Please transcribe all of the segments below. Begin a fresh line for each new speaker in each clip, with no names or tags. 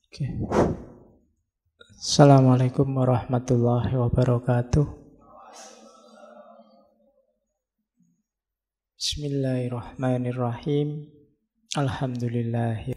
Oke. Assalamualaikum warahmatullahi wabarakatuh. Bismillahirrahmanirrahim. Alhamdulillah.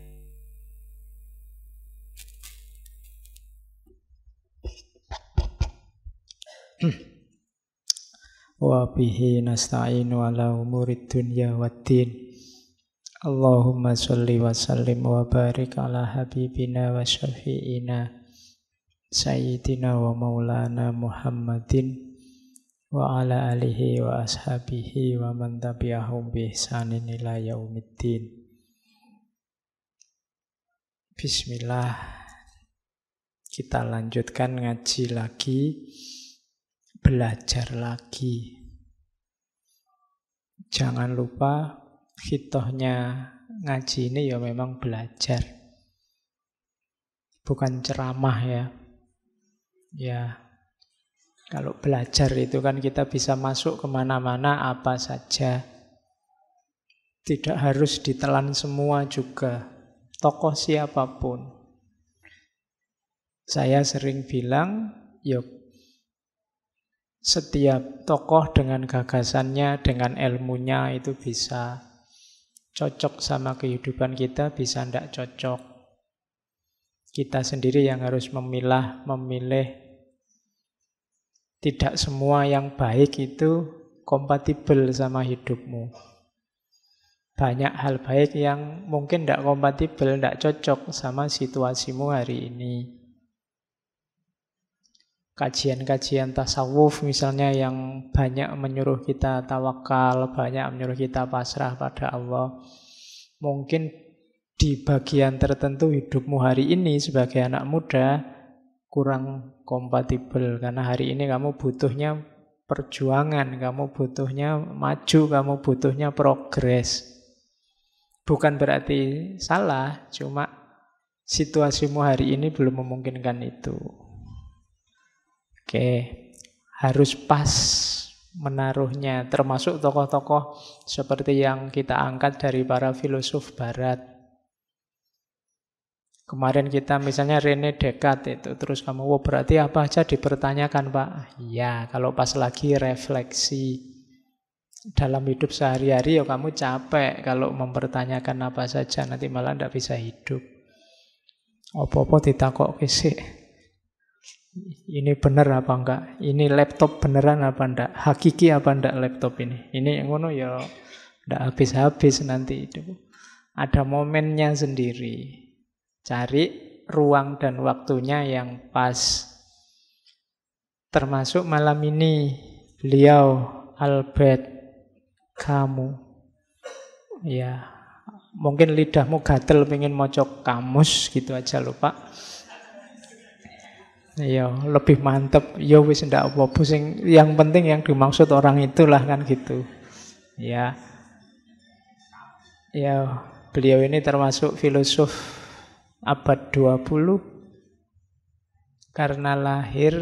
Wa bihi nasta'inu ala umurid dunya waddin. Allahumma sholli wa sallim wa barik ala habibina wa syafi'ina Sayyidina wa maulana Muhammadin wa ala alihi wa ashabihi wa man tabi'ahum bi ihsanin ila yaumiddin. Bismillah. Kita lanjutkan ngaji lagi, belajar lagi. Jangan lupa khitohnya ngaji ini ya memang belajar, bukan ceramah ya. Ya, kalau belajar itu kan kita bisa masuk kemana-mana apa saja. Tidak harus ditelan semua juga, tokoh siapapun. Saya sering bilang, yuk, setiap tokoh dengan gagasannya, dengan ilmunya itu bisa cocok sama kehidupan kita, bisa tidak cocok. Kita sendiri yang harus memilih. Tidak semua yang baik itu kompatibel sama hidupmu. Banyak hal baik yang mungkin tidak kompatibel, tidak cocok sama situasimu hari ini. Kajian-kajian tasawuf misalnya yang banyak menyuruh kita tawakal, banyak menyuruh kita pasrah pada Allah. Mungkin di bagian tertentu hidupmu hari ini sebagai anak muda kurang kompatibel, karena hari ini kamu butuhnya perjuangan, kamu butuhnya maju, kamu butuhnya progres. Bukan berarti salah, cuma situasimu hari ini belum memungkinkan itu. Oke, harus pas menaruhnya, termasuk tokoh-tokoh seperti yang kita angkat dari para filosof barat. Kemarin kita misalnya René Descartes itu, terus kamu, wah berarti apa aja dipertanyakan Pak? Ya, kalau pas lagi refleksi dalam hidup sehari-hari ya kamu capek kalau mempertanyakan apa saja, nanti malah tidak bisa hidup. Apa-apa ditakok sih. Ini benar apa enggak? Ini laptop beneran apa enggak? Hakiki apa enggak laptop ini? Ini yang ngono ya enggak habis-habis nanti itu. Ada momennya sendiri. Cari ruang dan waktunya yang pas. Termasuk malam ini beliau Albert Camus. Ya, mungkin lidahmu gatel pengen mocok kamus gitu aja lho Pak. Ya, lebih mantep. Ya wis ndak apa-apa sing yang penting yang dimaksud orang itulah kan gitu. Ya. Ya, beliau ini termasuk filosof abad 20 karena lahir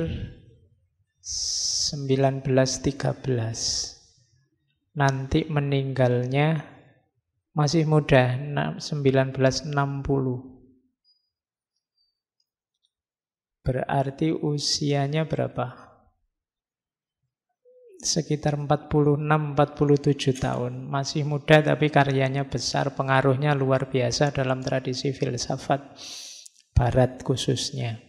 1913. Nanti meninggalnya masih muda, 1960. Berarti usianya berapa? Sekitar 46-47 tahun. Masih muda tapi karyanya besar, pengaruhnya luar biasa dalam tradisi filsafat barat khususnya.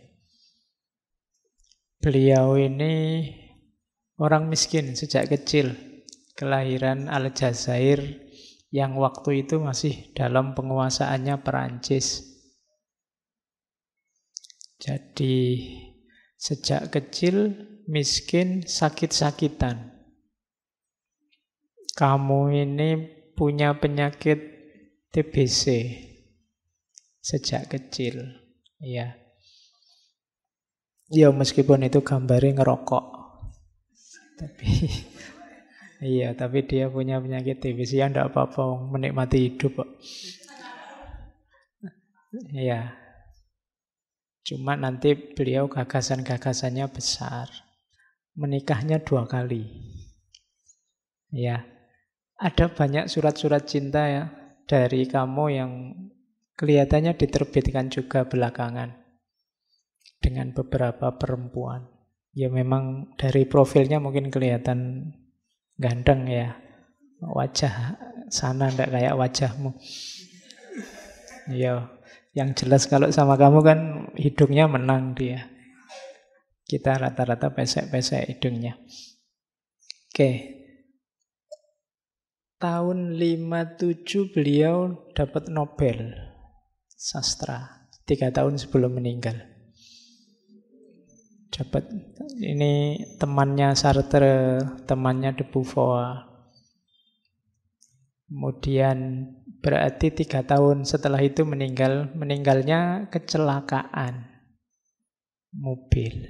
Beliau ini orang miskin sejak kecil, kelahiran Aljazair yang waktu itu masih dalam penguasaannya Perancis. Jadi sejak kecil miskin, sakit-sakitan. Kamu ini punya penyakit TBC sejak kecil. Ya. Ya meskipun itu gambarnya ngerokok. Tapi dia punya penyakit TBC, ya enggak apa-apa, menikmati hidup kok. Ya. Cuma nanti beliau gagasan-gagasannya besar. Menikahnya 2 kali. Ya. Ada banyak surat-surat cinta ya dari kamu yang Kelihatannya diterbitkan juga belakangan dengan beberapa perempuan. Ya memang dari profilnya mungkin kelihatan ganteng ya. Wajah sana ndak kayak wajahmu. Ya, yang jelas kalau sama kamu kan hidungnya menang dia. Kita rata-rata pesek-pesek hidungnya. Oke. Tahun 57 beliau dapat Nobel sastra. 3 tahun sebelum meninggal. Dapat ini temannya Sartre, temannya de Beauvoir. Kemudian berarti 3 tahun setelah itu meninggalnya kecelakaan mobil.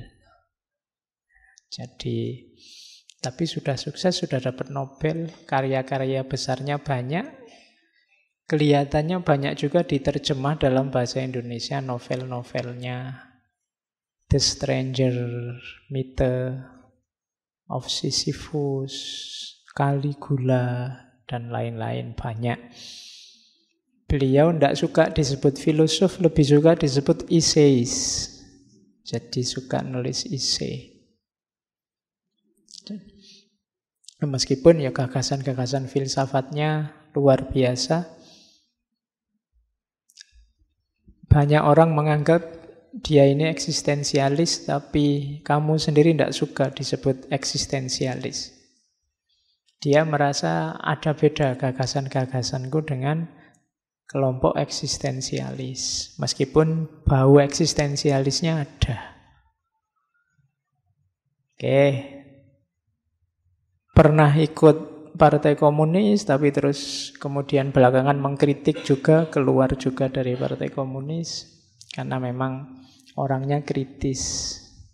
Jadi, tapi sudah sukses, sudah dapat Nobel, karya-karya besarnya banyak. Kelihatannya banyak juga diterjemah dalam bahasa Indonesia novel-novelnya. The Stranger, Myth of Sisyphus, Caligula, dan lain-lain banyak. Beliau tidak suka disebut filosof, lebih suka disebut essayis. Jadi suka nulis essay. Meskipun ya gagasan-gagasan filsafatnya luar biasa. Banyak orang menganggap dia ini eksistensialis, tapi kamu sendiri tidak suka disebut eksistensialis. Dia merasa ada beda gagasan-gagasanku dengan kelompok eksistensialis. Meskipun bau eksistensialisnya ada. Oke. Pernah ikut Partai Komunis, tapi terus kemudian belakangan mengkritik juga, keluar juga dari Partai Komunis. Karena memang orangnya kritis.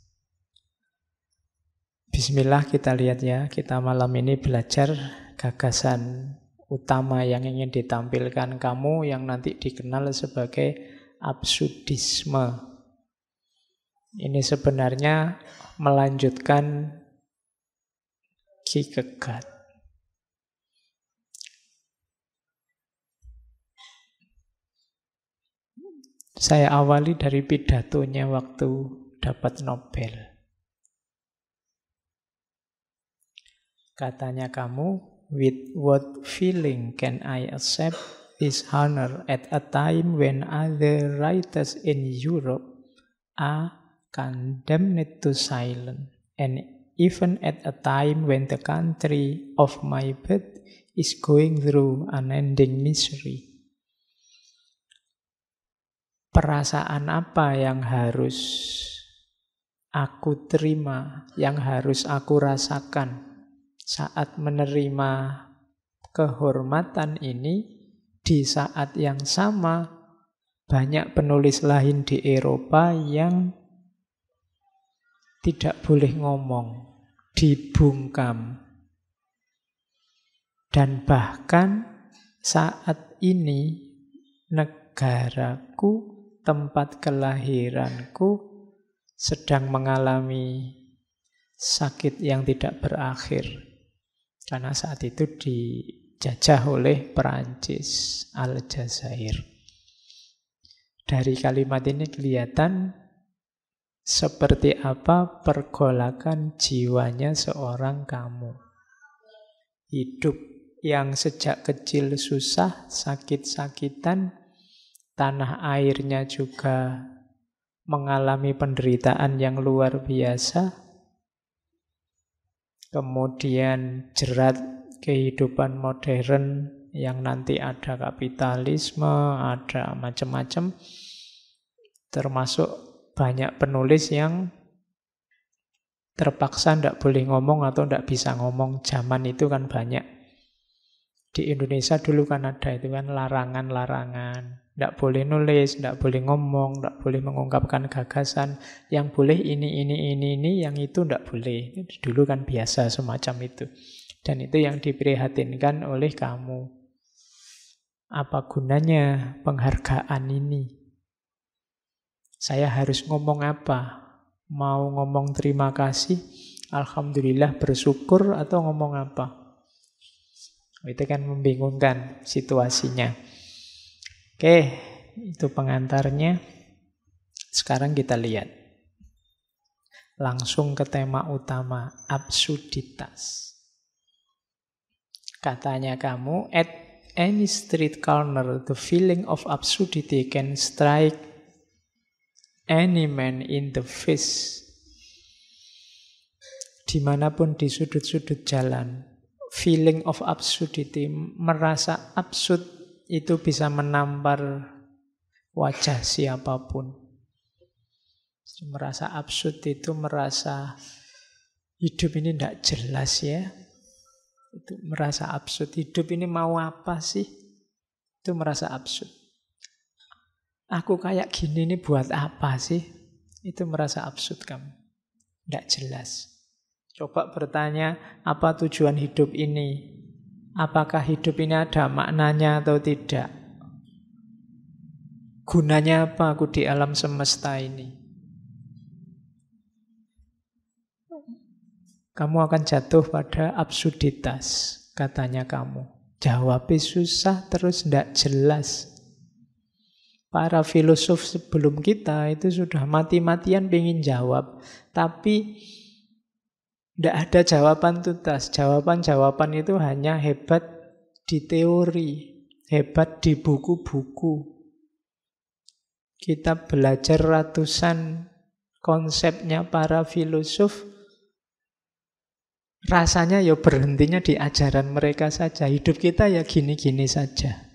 Bismillah kita lihat ya, kita malam ini belajar gagasan utama yang ingin ditampilkan kamu yang nanti dikenal sebagai absurdisme. Ini sebenarnya melanjutkan Kierkegaard. Saya awali dari pidatonya waktu dapat Nobel. Katanya kamu, with what feeling can I accept this honor at a time when other writers in Europe are condemned to silence, and even at a time when the country of my birth is going through unending misery. Perasaan apa yang harus aku terima, yang harus aku rasakan saat menerima kehormatan ini di saat yang sama banyak penulis lain di Eropa yang tidak boleh ngomong, dibungkam. Dan bahkan saat ini negaraku, tempat kelahiranku sedang mengalami sakit yang tidak berakhir. Karena saat itu dijajah oleh Perancis, Aljazair. Dari kalimat ini kelihatan seperti apa pergolakan jiwanya seorang kamu. Hidup yang sejak kecil susah, sakit-sakitan, tanah airnya juga mengalami penderitaan yang luar biasa. Kemudian jerat kehidupan modern yang nanti ada kapitalisme, ada macam-macam. Termasuk banyak penulis yang terpaksa tidak boleh ngomong atau tidak bisa ngomong. Zaman itu kan banyak. Di Indonesia dulu kan ada itu kan larangan-larangan. Tidak boleh nulis, tidak boleh ngomong, tidak boleh mengungkapkan gagasan. Yang boleh ini, yang itu tidak boleh. Dulu kan biasa semacam itu. Dan itu yang diprihatinkan oleh kamu. Apa gunanya penghargaan ini? Saya harus ngomong apa? Mau ngomong terima kasih, alhamdulillah, bersyukur, atau ngomong apa? Itu kan membingungkan situasinya. Oke, itu pengantarnya. Sekarang kita lihat langsung ke tema utama, absurditas. Katanya kamu, at any street corner, the feeling of absurdity can strike any man in the face. Dimanapun di sudut-sudut jalan, feeling of absurdity, merasa absurd itu bisa menampar wajah siapapun. Merasa absurd itu merasa hidup ini tidak jelas ya. Itu merasa absurd. Hidup ini mau apa sih? Itu merasa absurd. Aku kayak gini ini buat apa sih? Itu merasa absurd kamu. Tidak jelas. Coba bertanya, apa tujuan hidup ini? Apakah hidup ini ada maknanya atau tidak? Gunanya apa aku di alam semesta ini? Kamu akan jatuh pada absurditas, katanya kamu. Jawabnya susah, terus tidak jelas. Para filosof sebelum kita itu sudah mati-matian pengen jawab. Tapi tidak ada jawaban tuntas. Jawaban-jawaban itu hanya hebat di teori, hebat di buku-buku. Kita belajar ratusan konsepnya para filosof, rasanya ya berhentinya di ajaran mereka saja. Hidup kita ya gini-gini saja.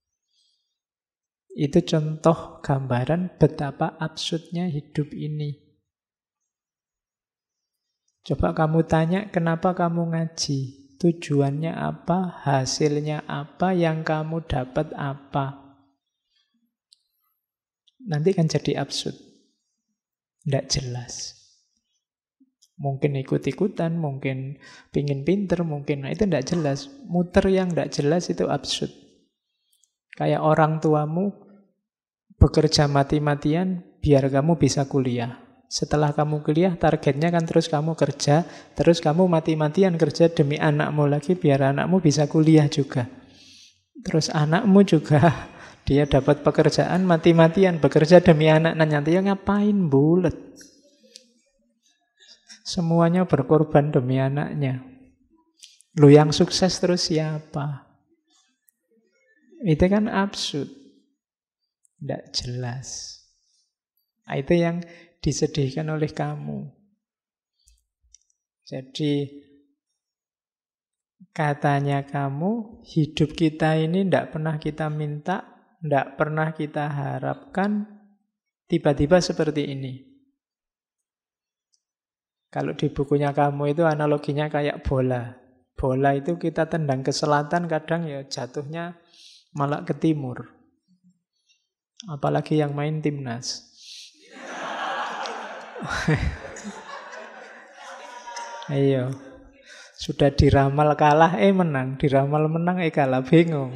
Itu contoh gambaran betapa absurdnya hidup ini. Coba kamu tanya, kenapa kamu ngaji? Tujuannya apa? Hasilnya apa? Yang kamu dapat apa? Nanti kan jadi absurd. Tidak jelas. Mungkin ikut-ikutan, mungkin pingin pinter, mungkin itu tidak jelas. Muter yang tidak jelas itu absurd. Kayak orang tuamu bekerja mati-matian biar kamu bisa kuliah. Setelah kamu kuliah, targetnya kan terus kamu kerja, terus kamu mati-matian kerja demi anakmu lagi biar anakmu bisa kuliah juga. Terus anakmu juga dia dapat pekerjaan mati-matian bekerja demi anak. Nah nanti ya ngapain bulet? Semuanya berkorban demi anaknya. Lu yang sukses terus siapa? Itu kan absurd. Tidak jelas. Nah, itu yang disedihkan oleh kamu. Jadi katanya kamu, hidup kita ini tidak pernah kita minta, tidak pernah kita harapkan, tiba-tiba seperti ini. Kalau di bukunya kamu itu analoginya kayak bola. Bola itu kita tendang ke selatan, kadang ya jatuhnya malah ke timur. Apalagi yang main timnas. Ayo. Sudah diramal kalah, menang. Diramal menang, kalah. Bingung.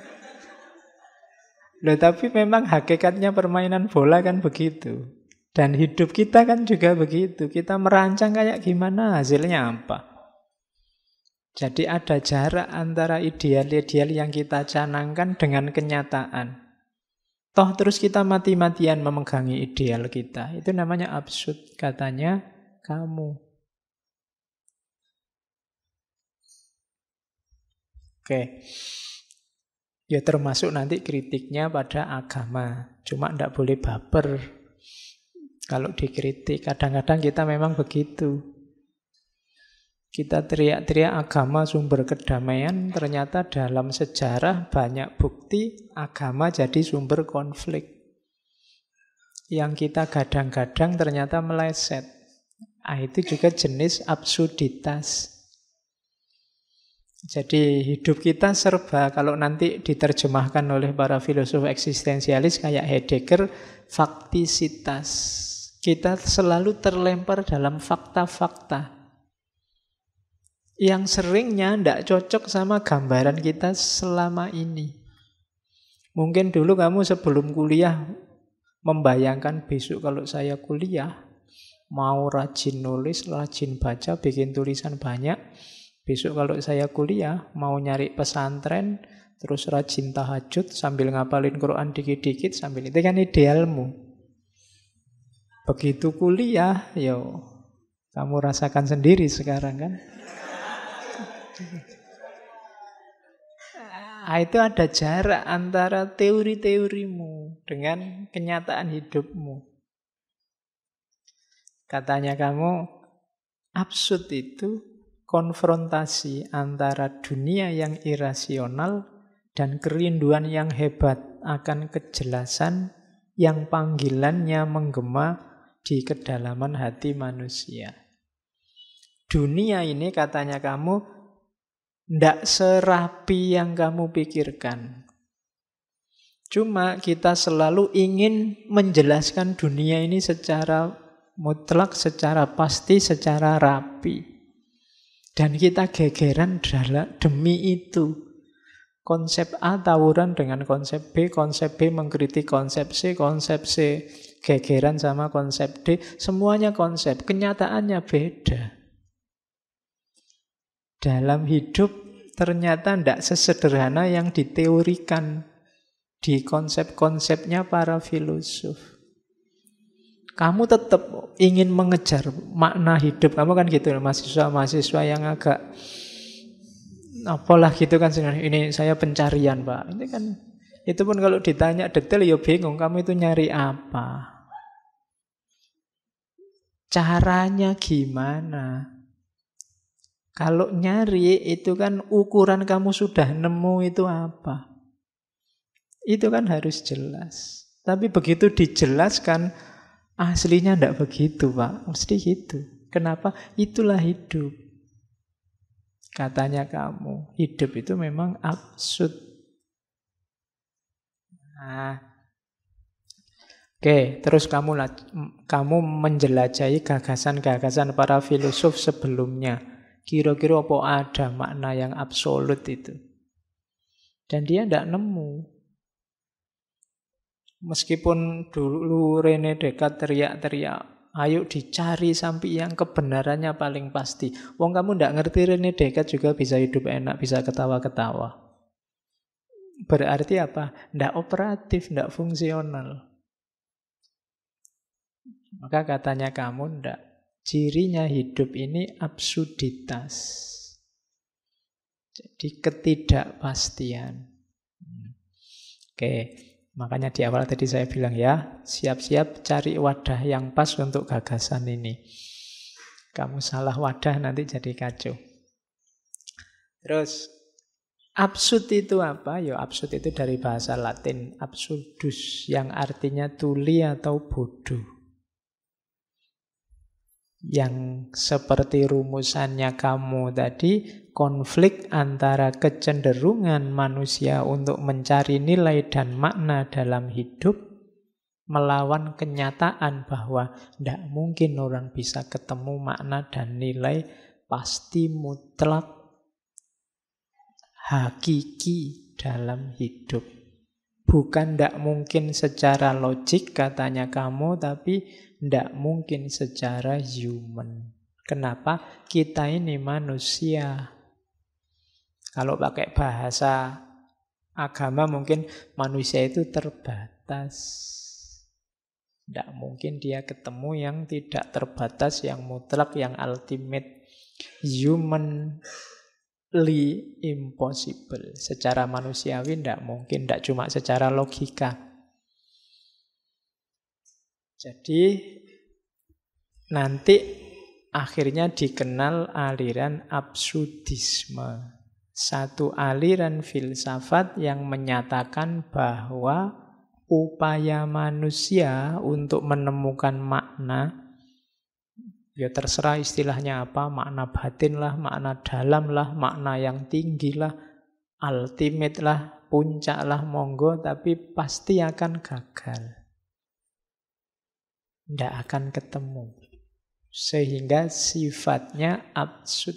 Loh, tapi memang hakikatnya permainan bola kan begitu. Dan hidup kita kan juga begitu. Kita merancang kayak gimana, hasilnya apa. Jadi ada jarak antara ideal-ideal yang kita canangkan dengan kenyataan. Toh terus kita mati-matian memegangi ideal kita. Itu namanya absurd, katanya kamu. Oke. Ya termasuk nanti kritiknya pada agama. Cuma tidak boleh baper. Kalau dikritik, kadang-kadang kita memang begitu. Kita teriak-teriak agama sumber kedamaian, ternyata dalam sejarah banyak bukti agama jadi sumber konflik. Yang kita gadang-gadang ternyata meleset. Itu juga jenis absurditas. Jadi hidup kita serba, kalau nanti diterjemahkan oleh para filosof eksistensialis kayak Heidegger, faktisitas. Kita selalu terlempar dalam fakta-fakta yang seringnya tidak cocok sama gambaran kita selama ini. Mungkin dulu kamu sebelum kuliah membayangkan besok kalau saya kuliah, mau rajin nulis, rajin baca, bikin tulisan banyak. Besok kalau saya kuliah, mau nyari pesantren, terus rajin tahajud sambil ngapalin Quran dikit-dikit sambil itu kan idealmu. Begitu kuliah, yo kamu rasakan sendiri sekarang kan. Itu ada jarak antara teori-teorimu dengan kenyataan hidupmu. Katanya kamu, absurd itu konfrontasi antara dunia yang irasional dan kerinduan yang hebat akan kejelasan yang panggilannya menggema di kedalaman hati manusia. Dunia ini katanya kamu ndak serapi yang kamu pikirkan. Cuma kita selalu ingin menjelaskan dunia ini secara mutlak, secara pasti, secara rapi. Dan kita gegeran demi itu. Konsep A tawuran dengan konsep B mengkritik konsep C gegeran sama konsep D. Semuanya konsep, kenyataannya beda. Dalam hidup ternyata tidak sesederhana yang diteorikan di konsep-konsepnya para filosof. Kamu tetap ingin mengejar makna hidup. Kamu kan gitu, mahasiswa-mahasiswa yang agak apalah gitu kan. Ini saya pencarian, Pak. Ini kan, itu pun kalau ditanya detail ya bingung. Kamu itu nyari apa? Caranya gimana? Kalau nyari itu kan ukuran kamu sudah nemu itu apa? Itu kan harus jelas. Tapi begitu dijelaskan, aslinya tidak begitu, Pak. Mesti gitu. Kenapa? Itulah hidup. Katanya kamu, hidup itu memang absurd. Nah, oke, terus kamu menjelajahi gagasan-gagasan para filosof sebelumnya. Kira-kira apa ada makna yang absolut itu? Dan dia tidak nemu. Meskipun dulu René Descartes teriak-teriak, ayo dicari sampai yang kebenarannya paling pasti. Wong kamu tidak ngerti René Descartes juga bisa hidup enak, bisa ketawa-ketawa. Berarti apa? Tidak operatif, tidak fungsional. Maka katanya kamu tidak. Cirinya hidup ini absurditas. Jadi ketidakpastian. Oke, makanya di awal tadi saya bilang ya, siap-siap cari wadah yang pas untuk gagasan ini. Kamu salah wadah nanti jadi kacau. Terus, absurd itu apa? Ya, absurd itu dari bahasa Latin absurdus, yang artinya tuli atau bodoh. Yang seperti rumusannya kamu tadi, konflik antara kecenderungan manusia untuk mencari nilai dan makna dalam hidup melawan kenyataan bahwa tidak mungkin orang bisa ketemu makna dan nilai pasti mutlak hakiki dalam hidup. Bukan tidak mungkin secara logik katanya kamu, tapi tidak mungkin secara human. Kenapa? Kita ini manusia. Kalau pakai bahasa agama mungkin manusia itu terbatas. Tidak mungkin dia ketemu yang tidak terbatas, yang mutlak, yang ultimate. Humanly impossible. Secara manusiawi tidak mungkin, tidak cuma secara logika. Jadi nanti akhirnya dikenal aliran absurdisme. Satu aliran filsafat yang menyatakan bahwa upaya manusia untuk menemukan makna, ya terserah istilahnya apa, makna batin lah, makna dalam lah, makna yang tinggi lah, ultimate lah, puncak lah, monggo, tapi pasti akan gagal. Tidak akan ketemu. Sehingga sifatnya absurd.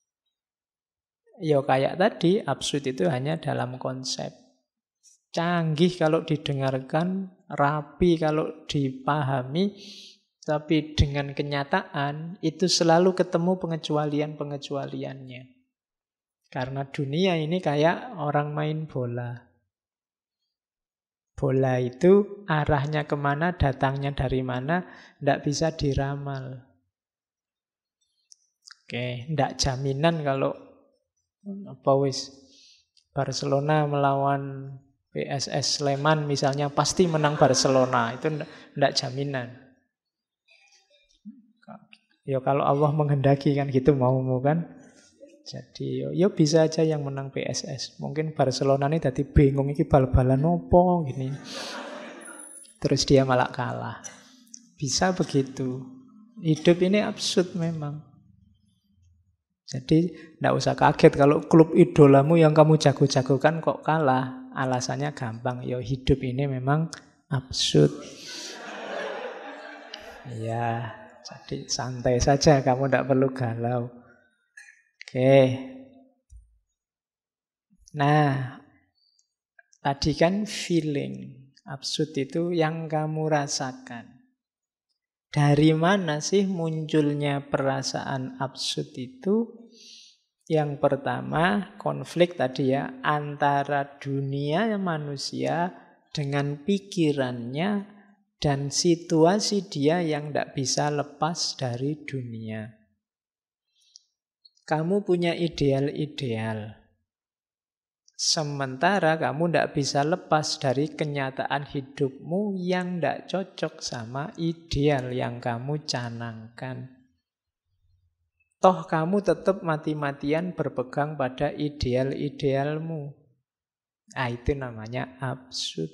Ya kayak tadi, absurd itu hanya dalam konsep. Canggih kalau didengarkan, rapi kalau dipahami, tapi dengan kenyataan itu selalu ketemu pengecualian-pengecualiannya. Karena dunia ini kayak orang main bola. Bola itu arahnya kemana, datangnya dari mana, tidak bisa diramal. Oke, tidak jaminan kalau apa wis Barcelona melawan PSS Sleman misalnya pasti menang Barcelona. Itu tidak jaminan. Ya kalau Allah menghendaki kan gitu maumu kan. Jadi yo bisa aja yang menang PSS. Mungkin Barcelona ini tadi bingung iki bal-balan opo gini. Terus dia malah kalah. Bisa begitu. Hidup ini absurd memang. Jadi tidak usah kaget kalau klub idolamu yang kamu jago-jagokan kok kalah. Alasannya gampang. Yo hidup ini memang absurd. Ya, jadi santai saja, kamu tidak perlu galau. Oke. Nah, tadi kan feeling. Absurd itu yang kamu rasakan. Dari mana sih munculnya perasaan absurd itu? Yang pertama, konflik tadi ya, antara dunia manusia dengan pikirannya dan situasi dia yang tidak bisa lepas dari dunia. Kamu punya ideal-ideal. Sementara kamu tidak bisa lepas dari kenyataan hidupmu yang tidak cocok sama ideal yang kamu canangkan. Toh kamu tetap mati-matian berpegang pada ideal-idealmu. Nah, itu namanya absurd.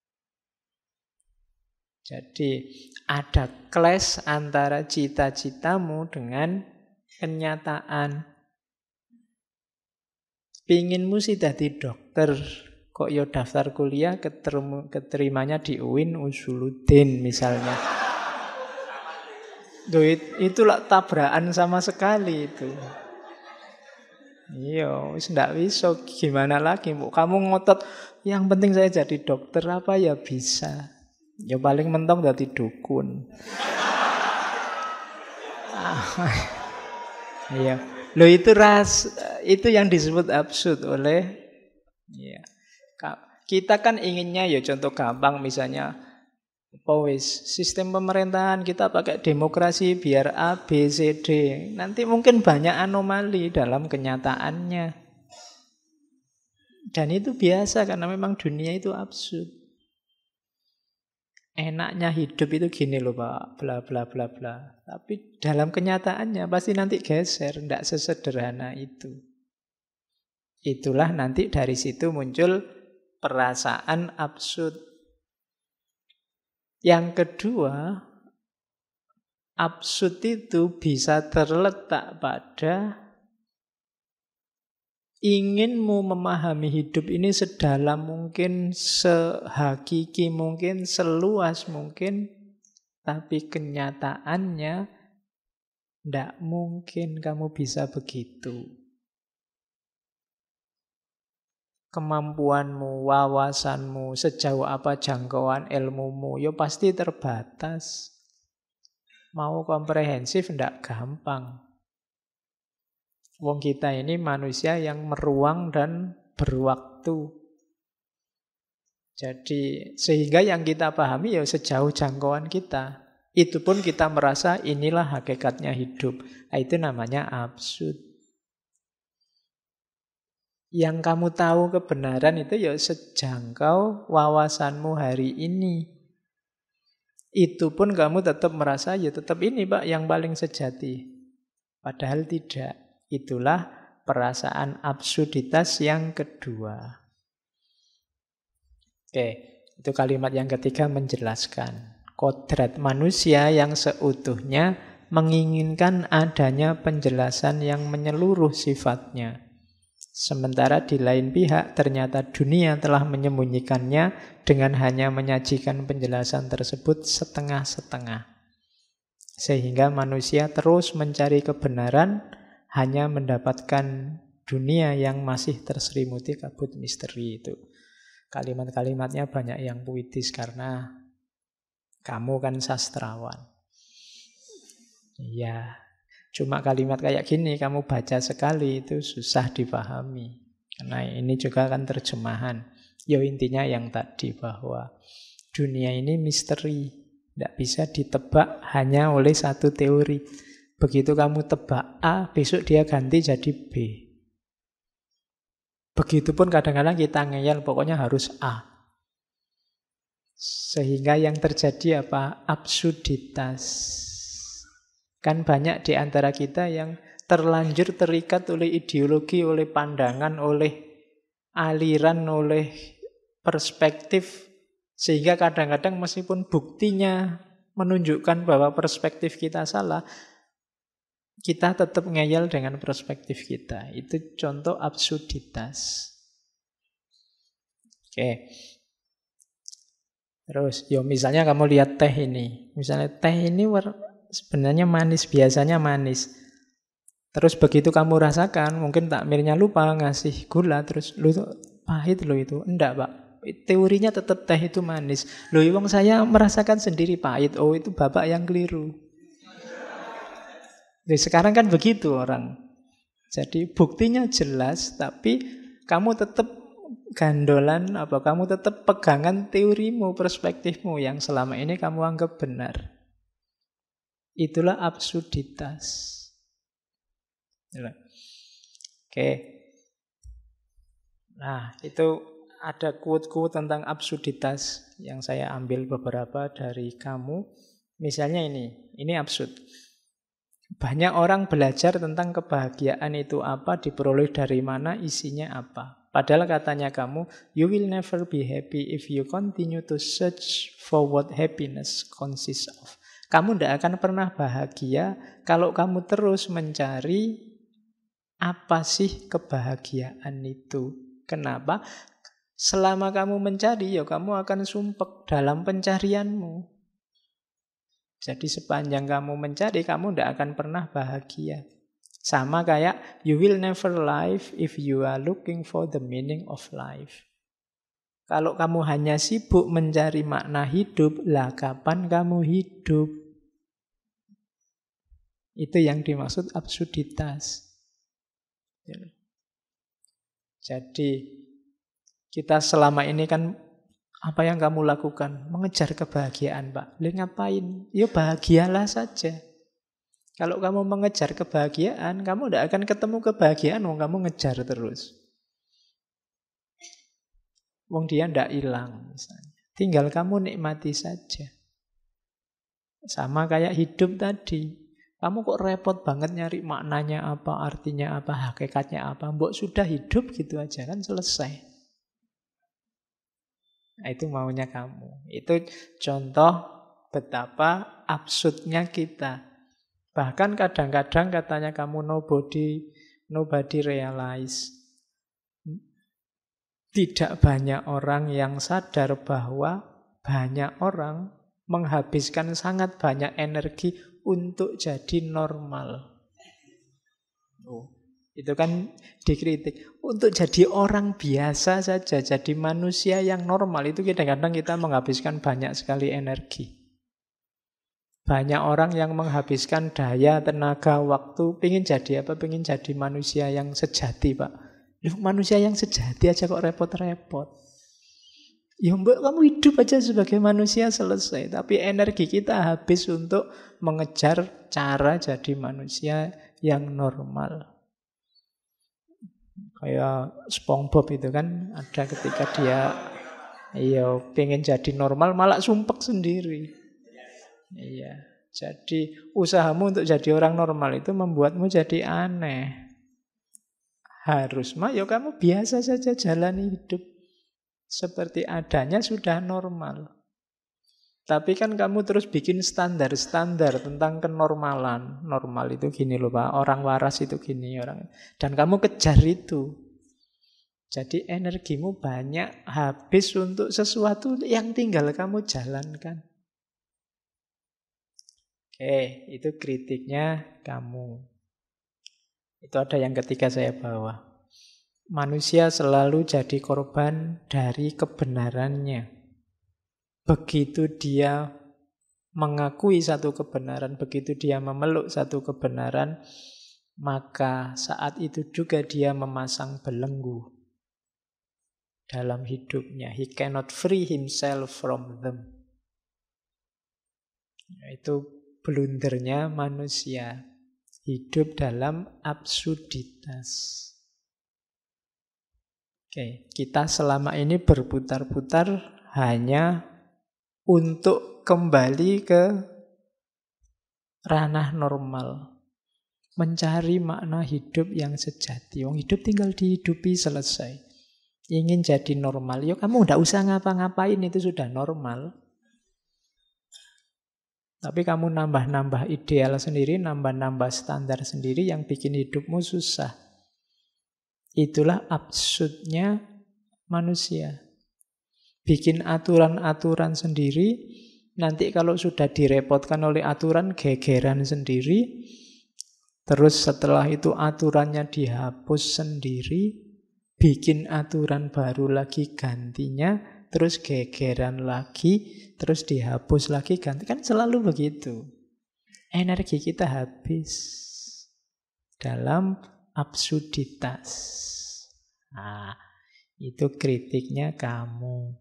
Jadi ada clash antara cita-citamu dengan kenyataan. Pinginmu sih jadi dokter, kok yo daftar kuliah keterimanya di UIN Usuluddin misalnya. Itulah tabrakan sama sekali itu. Iya, wis ndak bisa gimana lagi, Bu. Kamu ngotot yang penting saya jadi dokter apa ya bisa. Ya paling mentok dadi dukun. Iya. Loh itu yang disebut absurd oleh ya. Kita kan inginnya ya contoh gampang misalnya sistem pemerintahan kita pakai demokrasi biar A, B, C, D. Nanti mungkin banyak anomali dalam kenyataannya. Dan itu biasa karena memang dunia itu absurd. Enaknya hidup itu gini loh Pak, bla bla bla bla. Tapi dalam kenyataannya pasti nanti geser, tidak sesederhana itu. Itulah nanti dari situ muncul perasaan absurd. Yang kedua, absurd itu bisa terletak pada inginmu memahami hidup ini sedalam mungkin, sehakiki mungkin, seluas mungkin, tapi kenyataannya tidak mungkin kamu bisa begitu. Kemampuanmu, wawasanmu, sejauh apa jangkauan ilmumu, ya pasti terbatas. Mau komprehensif tidak gampang. Wong kita ini manusia yang meruang dan berwaktu. Jadi sehingga yang kita pahami ya sejauh jangkauan kita. Itu pun kita merasa inilah hakikatnya hidup. Nah, itu namanya absurd. Yang kamu tahu kebenaran itu ya sejangkau wawasanmu hari ini. Itu pun kamu tetap merasa ya tetap ini Pak yang paling sejati. Padahal tidak. Itulah perasaan absurditas yang kedua. Oke, itu kalimat yang ketiga menjelaskan. Kodrat manusia yang seutuhnya menginginkan adanya penjelasan yang menyeluruh sifatnya. Sementara di lain pihak ternyata dunia telah menyembunyikannya dengan hanya menyajikan penjelasan tersebut setengah-setengah. Sehingga manusia terus mencari kebenaran hanya mendapatkan dunia yang masih terselimuti kabut misteri itu. Kalimat-kalimatnya banyak yang puitis karena kamu kan sastrawan. Iya. Cuma kalimat kayak gini kamu baca sekali itu susah dipahami. Karena ini juga kan terjemahan. Ya intinya yang tadi bahwa dunia ini misteri. Tidak bisa ditebak hanya oleh satu teori. Begitu kamu tebak A, besok dia ganti jadi B. Begitupun kadang-kadang kita ngeyel, pokoknya harus A. Sehingga yang terjadi apa? Absurditas. Kan banyak di antara kita yang terlanjur terikat oleh ideologi, oleh pandangan, oleh aliran, oleh perspektif. Sehingga kadang-kadang meskipun buktinya menunjukkan bahwa perspektif kita salah, kita tetap ngeyel dengan perspektif kita. Itu contoh absurditas. Oke. Terus, misalnya kamu lihat teh ini. Misalnya teh ini sebenarnya manis, biasanya manis. Terus begitu kamu rasakan, mungkin takmirnya lupa ngasih gula, terus lu pahit lo itu. Enggak, Pak. Teorinya tetap teh itu manis. Loh, wong saya merasakan sendiri pahit. Oh, itu Bapak yang keliru. Jadi sekarang kan begitu orang. Jadi buktinya jelas, tapi kamu tetap gandolan, kamu tetap pegangan teorimu, perspektifmu yang selama ini kamu anggap benar. Itulah absurditas. Oke. Nah, itu ada quote-quote tentang absurditas yang saya ambil beberapa dari kamu. Misalnya ini absurd. Banyak orang belajar tentang kebahagiaan itu apa, diperoleh dari mana, isinya apa. Padahal katanya kamu, you will never be happy if you continue to search for what happiness consists of. Kamu tidak akan pernah bahagia kalau kamu terus mencari apa sih kebahagiaan itu. Kenapa? Selama kamu mencari, kamu akan sumpek dalam pencarianmu. Jadi sepanjang kamu mencari, kamu tidak akan pernah bahagia. Sama kayak, you will never live if you are looking for the meaning of life. Kalau kamu hanya sibuk mencari makna hidup, lah kapan kamu hidup? Itu yang dimaksud absurditas. Jadi, kita selama ini kan, apa yang kamu lakukan? Mengejar kebahagiaan, Pak. Lalu ngapain? Ya bahagialah saja. Kalau kamu mengejar kebahagiaan, kamu tidak akan ketemu kebahagiaan, kamu ngejar terus. Wong dia tidak hilang, misalnya. Tinggal kamu nikmati saja. Sama kayak hidup tadi. Kamu kok repot banget nyari maknanya apa, artinya apa, hakikatnya apa. Mbok sudah hidup gitu aja kan selesai. Nah, itu maunya kamu. Itu contoh betapa absurdnya kita. Bahkan kadang-kadang katanya kamu nobody realize. Tidak banyak orang yang sadar bahwa banyak orang menghabiskan sangat banyak energi untuk jadi normal. Itu kan dikritik. Untuk jadi orang biasa saja, jadi manusia yang normal, itu kadang-kadang kita menghabiskan banyak sekali energi. Banyak orang yang menghabiskan daya, tenaga, waktu, pengen jadi apa? Pengen jadi manusia yang sejati, Pak. Manusia yang sejati aja kok repot-repot. Ya mbak, kamu hidup aja sebagai manusia selesai. Tapi energi kita habis untuk mengejar cara jadi manusia yang normal. Kayak SpongeBob itu kan, ada ketika dia pengen jadi normal, malah sumpek sendiri. Iya, jadi usahamu untuk jadi orang normal itu membuatmu jadi aneh. Harus kamu biasa saja jalani hidup seperti adanya sudah normal. Tapi kan kamu terus bikin standar-standar tentang kenormalan. Normal itu gini loh Pak, orang waras itu gini orang. Dan kamu kejar itu. Jadi energimu banyak habis untuk sesuatu yang tinggal kamu jalankan. Oke, itu kritiknya kamu. Itu ada yang ketiga saya bawa. Manusia selalu jadi korban dari kebenarannya. Begitu dia mengakui satu kebenaran, begitu dia memeluk satu kebenaran, maka saat itu juga dia memasang belenggu dalam hidupnya. He cannot free himself from them. Itu blundernya manusia. Hidup dalam absurditas. Oke, kita selama ini berputar-putar hanya untuk kembali ke ranah normal. Mencari makna hidup yang sejati. Wong hidup tinggal dihidupi, selesai. Ingin jadi normal, yuk kamu nggak usah ngapa-ngapain, itu sudah normal. Tapi kamu nambah-nambah ideal sendiri, nambah-nambah standar sendiri yang bikin hidupmu susah. Itulah absurdnya manusia. Bikin aturan-aturan sendiri, nanti kalau sudah direpotkan oleh aturan, gegeran sendiri. Terus setelah itu aturannya dihapus sendiri, bikin aturan baru lagi gantinya, terus gegeran lagi, terus dihapus lagi, ganti. Kan selalu begitu. Energi kita habis dalam absurditas. Nah, itu kritiknya kamu.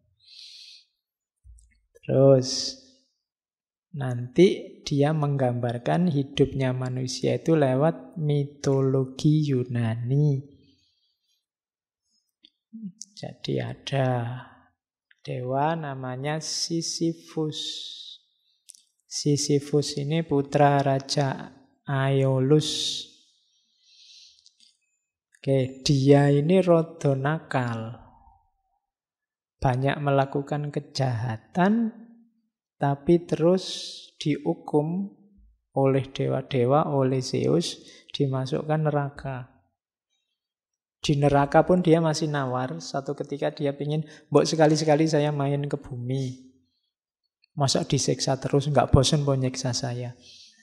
Terus nanti dia menggambarkan hidupnya manusia itu lewat mitologi Yunani. Jadi ada dewa namanya Sisyphus. Sisyphus ini putra Raja Aeolus. Oke, dia ini rada nakal. Banyak melakukan kejahatan, tapi terus dihukum oleh dewa-dewa, oleh Zeus, dimasukkan neraka. Di neraka pun dia masih nawar. Satu ketika dia ingin, mbok sekali-sekali saya main ke bumi. Masa disiksa terus, nggak bosan mau nyiksa saya.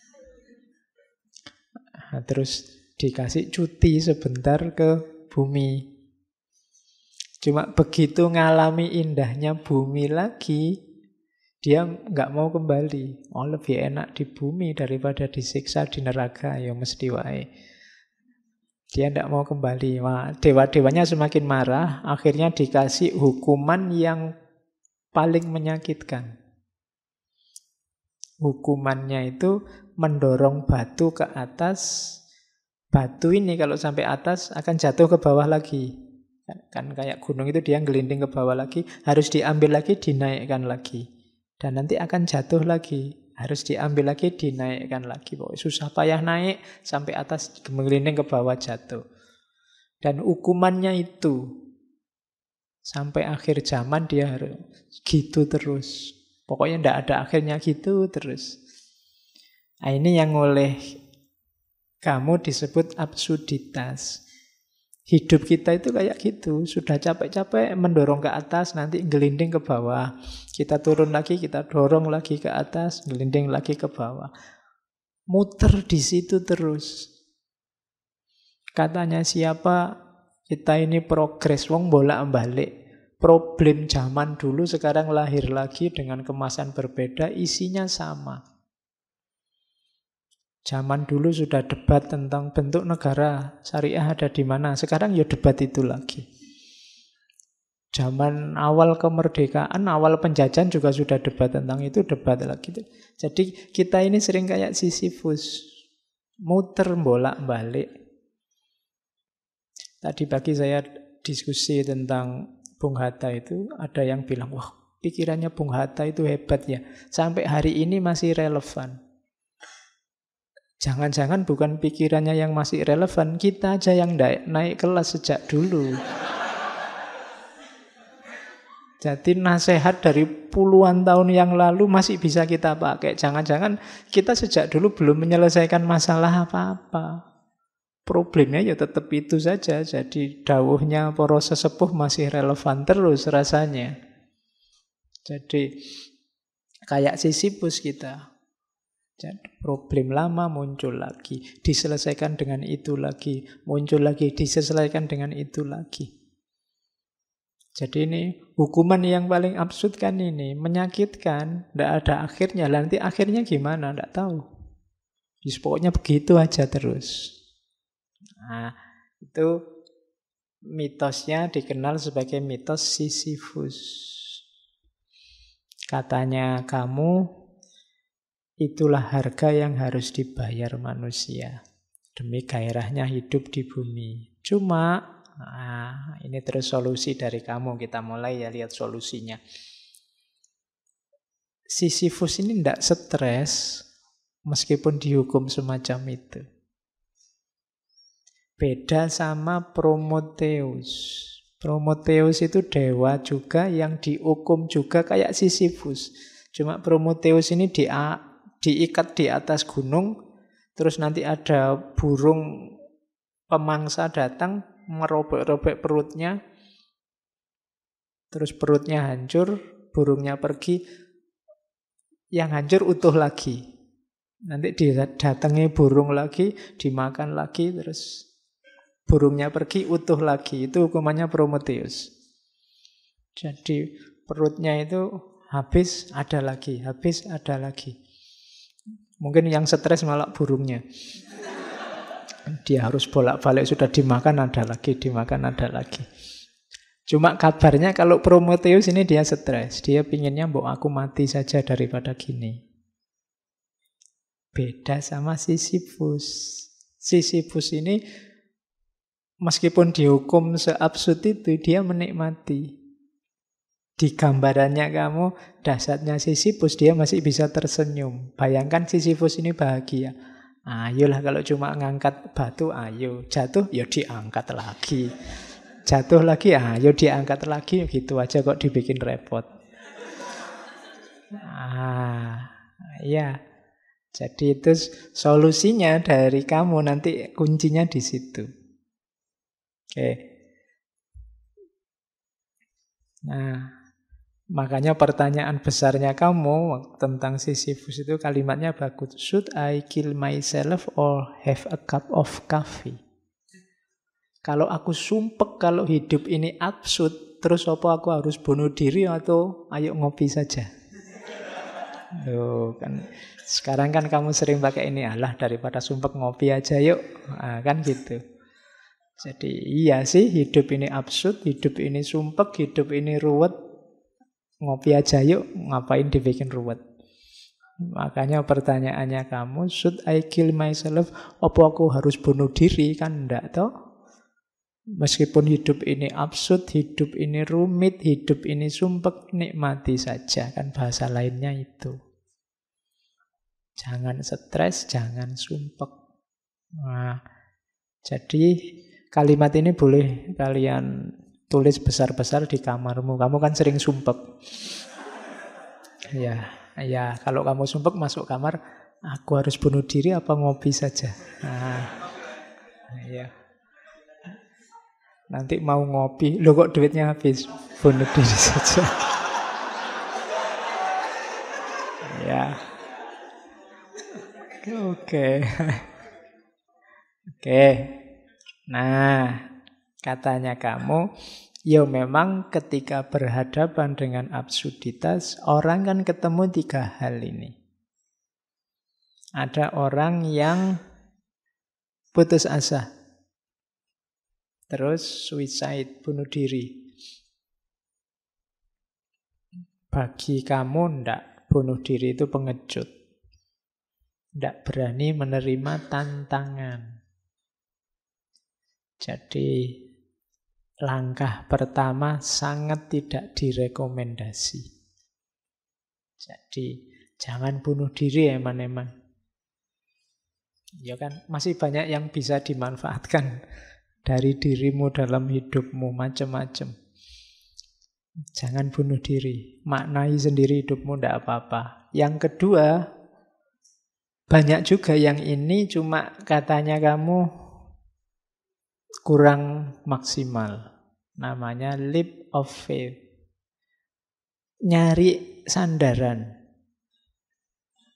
Nah, terus dikasih cuti sebentar ke bumi. Cuma begitu ngalami indahnya bumi lagi, dia nggak mau kembali. Oh, lebih enak di bumi daripada disiksa di neraka, ya mesti wae. Dia tidak mau kembali. Wah, dewa-dewanya semakin marah, akhirnya dikasih hukuman yang paling menyakitkan. Hukumannya itu mendorong batu ke atas. Batu ini kalau sampai atas akan jatuh ke bawah lagi. Kan kayak gunung itu dia gelinding ke bawah lagi, harus diambil lagi, dinaikkan lagi. Dan nanti akan jatuh lagi. Harus diambil lagi, dinaikkan lagi. Pokoknya susah payah naik, sampai atas, menggelinding ke bawah, jatuh. Dan hukumannya itu, sampai akhir zaman dia harus gitu terus. Pokoknya tidak ada akhirnya gitu terus. Nah, ini yang oleh kamu disebut absurditas. Hidup kita itu kayak gitu. Sudah capek-capek mendorong ke atas, nanti gelinding ke bawah. Kita turun lagi, kita dorong lagi ke atas, gelinding lagi ke bawah. Muter di situ terus. Katanya siapa, kita ini progres, wong bolak-balik. Problem zaman dulu sekarang lahir lagi dengan kemasan berbeda, isinya sama. Zaman dulu sudah debat tentang bentuk negara syariah ada di mana. Sekarang ya debat itu lagi. Zaman awal kemerdekaan, awal penjajahan juga sudah debat tentang itu, debat lagi. Jadi kita ini sering kayak Sisyphus, muter bolak-balik. Tadi pagi saya diskusi tentang Bung Hatta itu, ada yang bilang, wah pikirannya Bung Hatta itu hebat ya. Sampai hari ini masih relevan. Jangan-jangan bukan pikirannya yang masih relevan, kita aja yang naik kelas sejak dulu. Jadi nasihat dari puluhan tahun yang lalu masih bisa kita pakai. Jangan-jangan kita sejak dulu belum menyelesaikan masalah apa-apa. Problemnya ya tetap itu saja. Jadi dawuhnya para sesepuh masih relevan terus rasanya. Jadi kayak Sisyphus kita. Jadi problem lama muncul lagi, diselesaikan dengan itu lagi, muncul lagi, diselesaikan dengan itu lagi. Jadi ini hukuman yang paling absurd kan ini. Menyakitkan, tidak ada akhirnya. Nanti akhirnya gimana, tidak tahu. Jadi pokoknya begitu aja terus. Nah, itu mitosnya dikenal sebagai mitos Sisyphus. Katanya kamu, itulah harga yang harus dibayar manusia demi gairahnya hidup di bumi. Cuma, ini terus solusi dari kamu. Kita mulai ya lihat solusinya. Sisyphus ini tidak stres meskipun dihukum semacam itu. Beda sama Prometheus. Prometheus itu dewa juga yang dihukum juga kayak Sisyphus. Cuma Prometheus ini diikat di atas gunung, terus nanti ada burung pemangsa datang, merobek-robek perutnya, terus perutnya hancur, burungnya pergi, yang hancur utuh lagi. Nanti didatangi burung lagi, dimakan lagi, terus burungnya pergi, utuh lagi. Itu hukumannya Prometheus. Jadi perutnya itu habis, ada lagi, habis, ada lagi. Mungkin yang stres malah burungnya. Dia harus bolak-balik, sudah dimakan ada lagi, dimakan ada lagi. Cuma kabarnya kalau Prometheus ini dia stres. Dia pinginnya aku mati saja daripada gini. Beda sama Sisyphus. Sisyphus ini meskipun dihukum seabsurd itu, dia menikmati. Di gambarannya kamu, dahsyatnya Sisyphus, dia masih bisa tersenyum. Bayangkan Sisyphus ini bahagia. Ayolah kalau cuma ngangkat batu, ayo. Jatuh, ya diangkat lagi. Jatuh lagi, ayo diangkat lagi. Gitu aja kok dibikin repot. Ya. Jadi itu solusinya dari kamu, nanti kuncinya di situ. Oke. Nah, makanya pertanyaan besarnya kamu tentang Sisyphus itu kalimatnya bagus. Should I kill myself or have a cup of coffee? Kalau aku sumpek kalau hidup ini absurd, terus apa aku harus bunuh diri atau ayo ngopi saja? Loh, kan sekarang kan kamu sering pakai ini, alah daripada sumpek ngopi aja yuk. Kan gitu. Jadi iya sih, hidup ini absurd, hidup ini sumpek, hidup ini ruwet. Ngopi aja yuk, ngapain dibikin ruwet. Makanya pertanyaannya kamu, should I kill myself? Apa aku harus bunuh diri? Kan enggak toh? Meskipun hidup ini absurd, hidup ini rumit, hidup ini sumpek, nikmati saja. Kan bahasa lainnya itu. Jangan stres, jangan sumpek. Nah, jadi kalimat ini boleh kalian tulis besar-besar di kamarmu. Kamu kan sering sumpek. Ya, kalau kamu sumpek masuk kamar, aku harus bunuh diri apa ngopi saja. Ya. Nanti mau ngopi, loh kok duitnya habis, bunuh diri saja. Ya. Oke. Nah, katanya kamu, ya memang ketika berhadapan dengan absurditas, orang kan ketemu 3 hal ini. Ada orang yang putus asa, terus suicide, bunuh diri. Bagi kamu enggak, bunuh diri itu pengecut. Enggak berani menerima tantangan. Jadi langkah pertama sangat tidak direkomendasi. Jadi jangan bunuh diri eman-eman. Ya kan, masih banyak yang bisa dimanfaatkan dari dirimu dalam hidupmu, macam-macam. Jangan bunuh diri, maknai sendiri hidupmu, tidak apa-apa. Yang kedua, banyak juga yang ini cuma katanya kamu kurang maksimal. Namanya leap of faith. Nyari sandaran.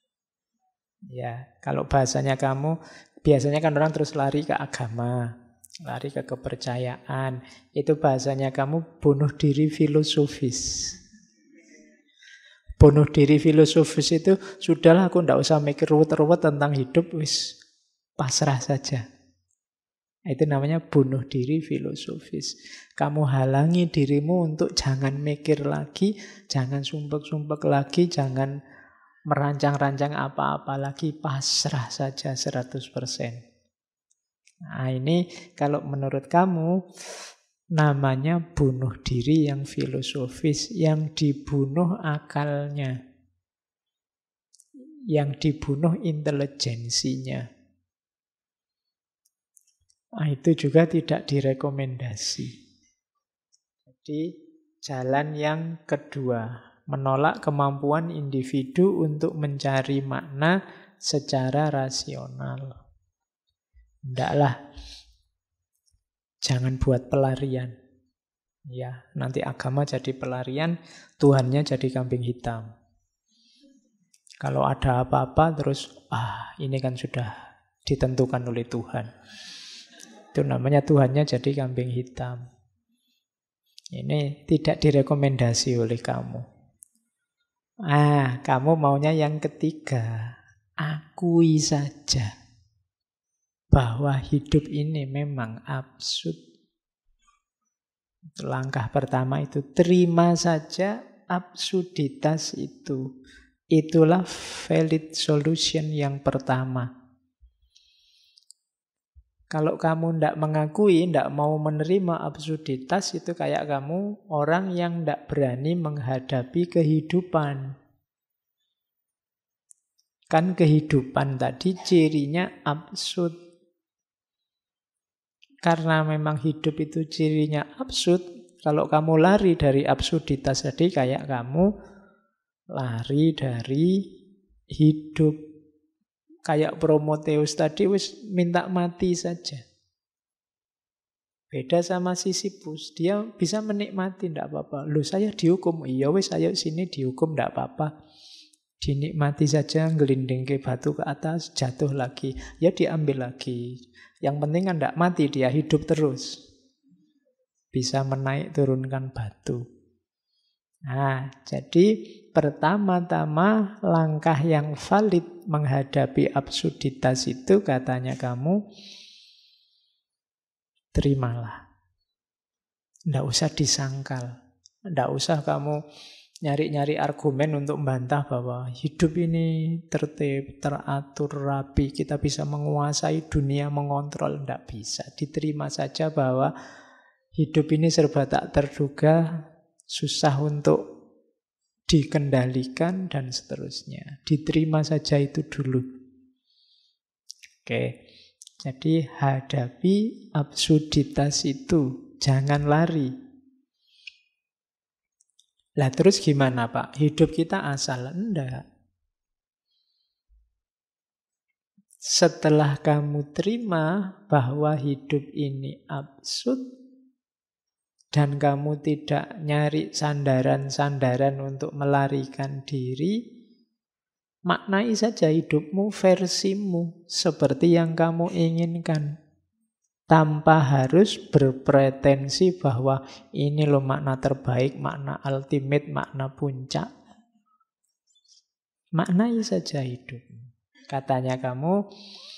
Ya, kalau bahasanya kamu, biasanya kan orang terus lari ke agama. lari ke kepercayaan. Itu bahasanya kamu bunuh diri filosofis. Bunuh diri filosofis itu, sudahlah aku ndak usah mikir ruwet-ruwet tentang hidup, wis pasrah saja. Itu namanya bunuh diri filosofis. Kamu halangi dirimu untuk jangan mikir lagi, jangan sumpek-sumpek lagi, jangan merancang-rancang apa-apa lagi, pasrah saja 100%. Nah, ini kalau menurut kamu namanya bunuh diri yang filosofis, yang dibunuh akalnya, yang dibunuh intelijensinya. Nah, itu juga tidak direkomendasi. Jadi jalan yang kedua, menolak kemampuan individu untuk mencari makna secara rasional. Ndaklah, jangan buat pelarian. Ya, nanti agama jadi pelarian, Tuhannya jadi kambing hitam. Kalau ada apa-apa terus, ini kan sudah ditentukan oleh Tuhan. Itu namanya Tuhannya jadi kambing hitam. Ini tidak direkomendasi oleh kamu. Kamu maunya yang ketiga. Akui saja bahwa hidup ini memang absurd. Langkah pertama itu, terima saja absurditas itu. Itulah valid solution yang pertama. Kalau kamu tidak mengakui, tidak mau menerima absurditas, itu kayak kamu orang yang tidak berani menghadapi kehidupan. Kan kehidupan tadi cirinya absurd. Karena memang hidup itu cirinya absurd, kalau kamu lari dari absurditas tadi, kayak kamu lari dari hidup. Kayak Prometheus tadi, wis minta mati saja. Beda sama Sisyphus, dia bisa menikmati, tidak apa-apa. Loh, saya dihukum, iya wis ayo sini dihukum, tidak apa-apa. Dinikmati saja, ngelinding ke batu ke atas, jatuh lagi. Ya diambil lagi. Yang penting kan tidak mati, dia hidup terus. Bisa menaik turunkan batu. Nah, jadi pertama-tama langkah yang valid menghadapi absurditas itu katanya kamu, terimalah. Tidak usah disangkal. Tidak usah kamu nyari-nyari argumen untuk membantah bahwa hidup ini tertib, teratur, rapi, kita bisa menguasai dunia, mengontrol. Tidak bisa. Diterima saja bahwa hidup ini serba tak terduga, susah untuk dikendalikan, dan seterusnya. Diterima saja itu dulu. Oke. Jadi hadapi absurditas itu. Jangan lari. Lah terus gimana Pak? Hidup kita asal? Enggak. Setelah kamu terima bahwa hidup ini absurd dan kamu tidak nyari sandaran-sandaran untuk melarikan diri, maknai saja hidupmu versimu seperti yang kamu inginkan. Tanpa harus berpretensi bahwa ini loh makna terbaik, makna ultimate, makna puncak. Maknai saja hidup. Katanya kamu,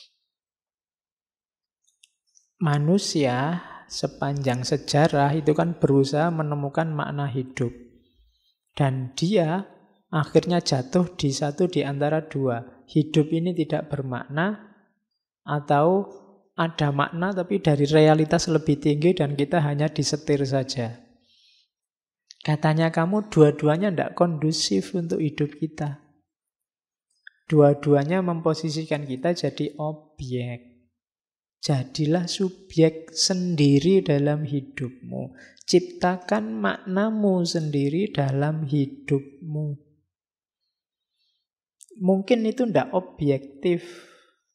manusia sepanjang sejarah itu kan berusaha menemukan makna hidup. Dan dia akhirnya jatuh di satu di antara dua. Hidup ini tidak bermakna, atau ada makna tapi dari realitas lebih tinggi dan kita hanya disetir saja. Katanya kamu, dua-duanya tidak kondusif untuk hidup kita. Dua-duanya memposisikan kita jadi objek. Jadilah subjek sendiri dalam hidupmu. Ciptakan maknamu sendiri dalam hidupmu. Mungkin itu tidak objektif,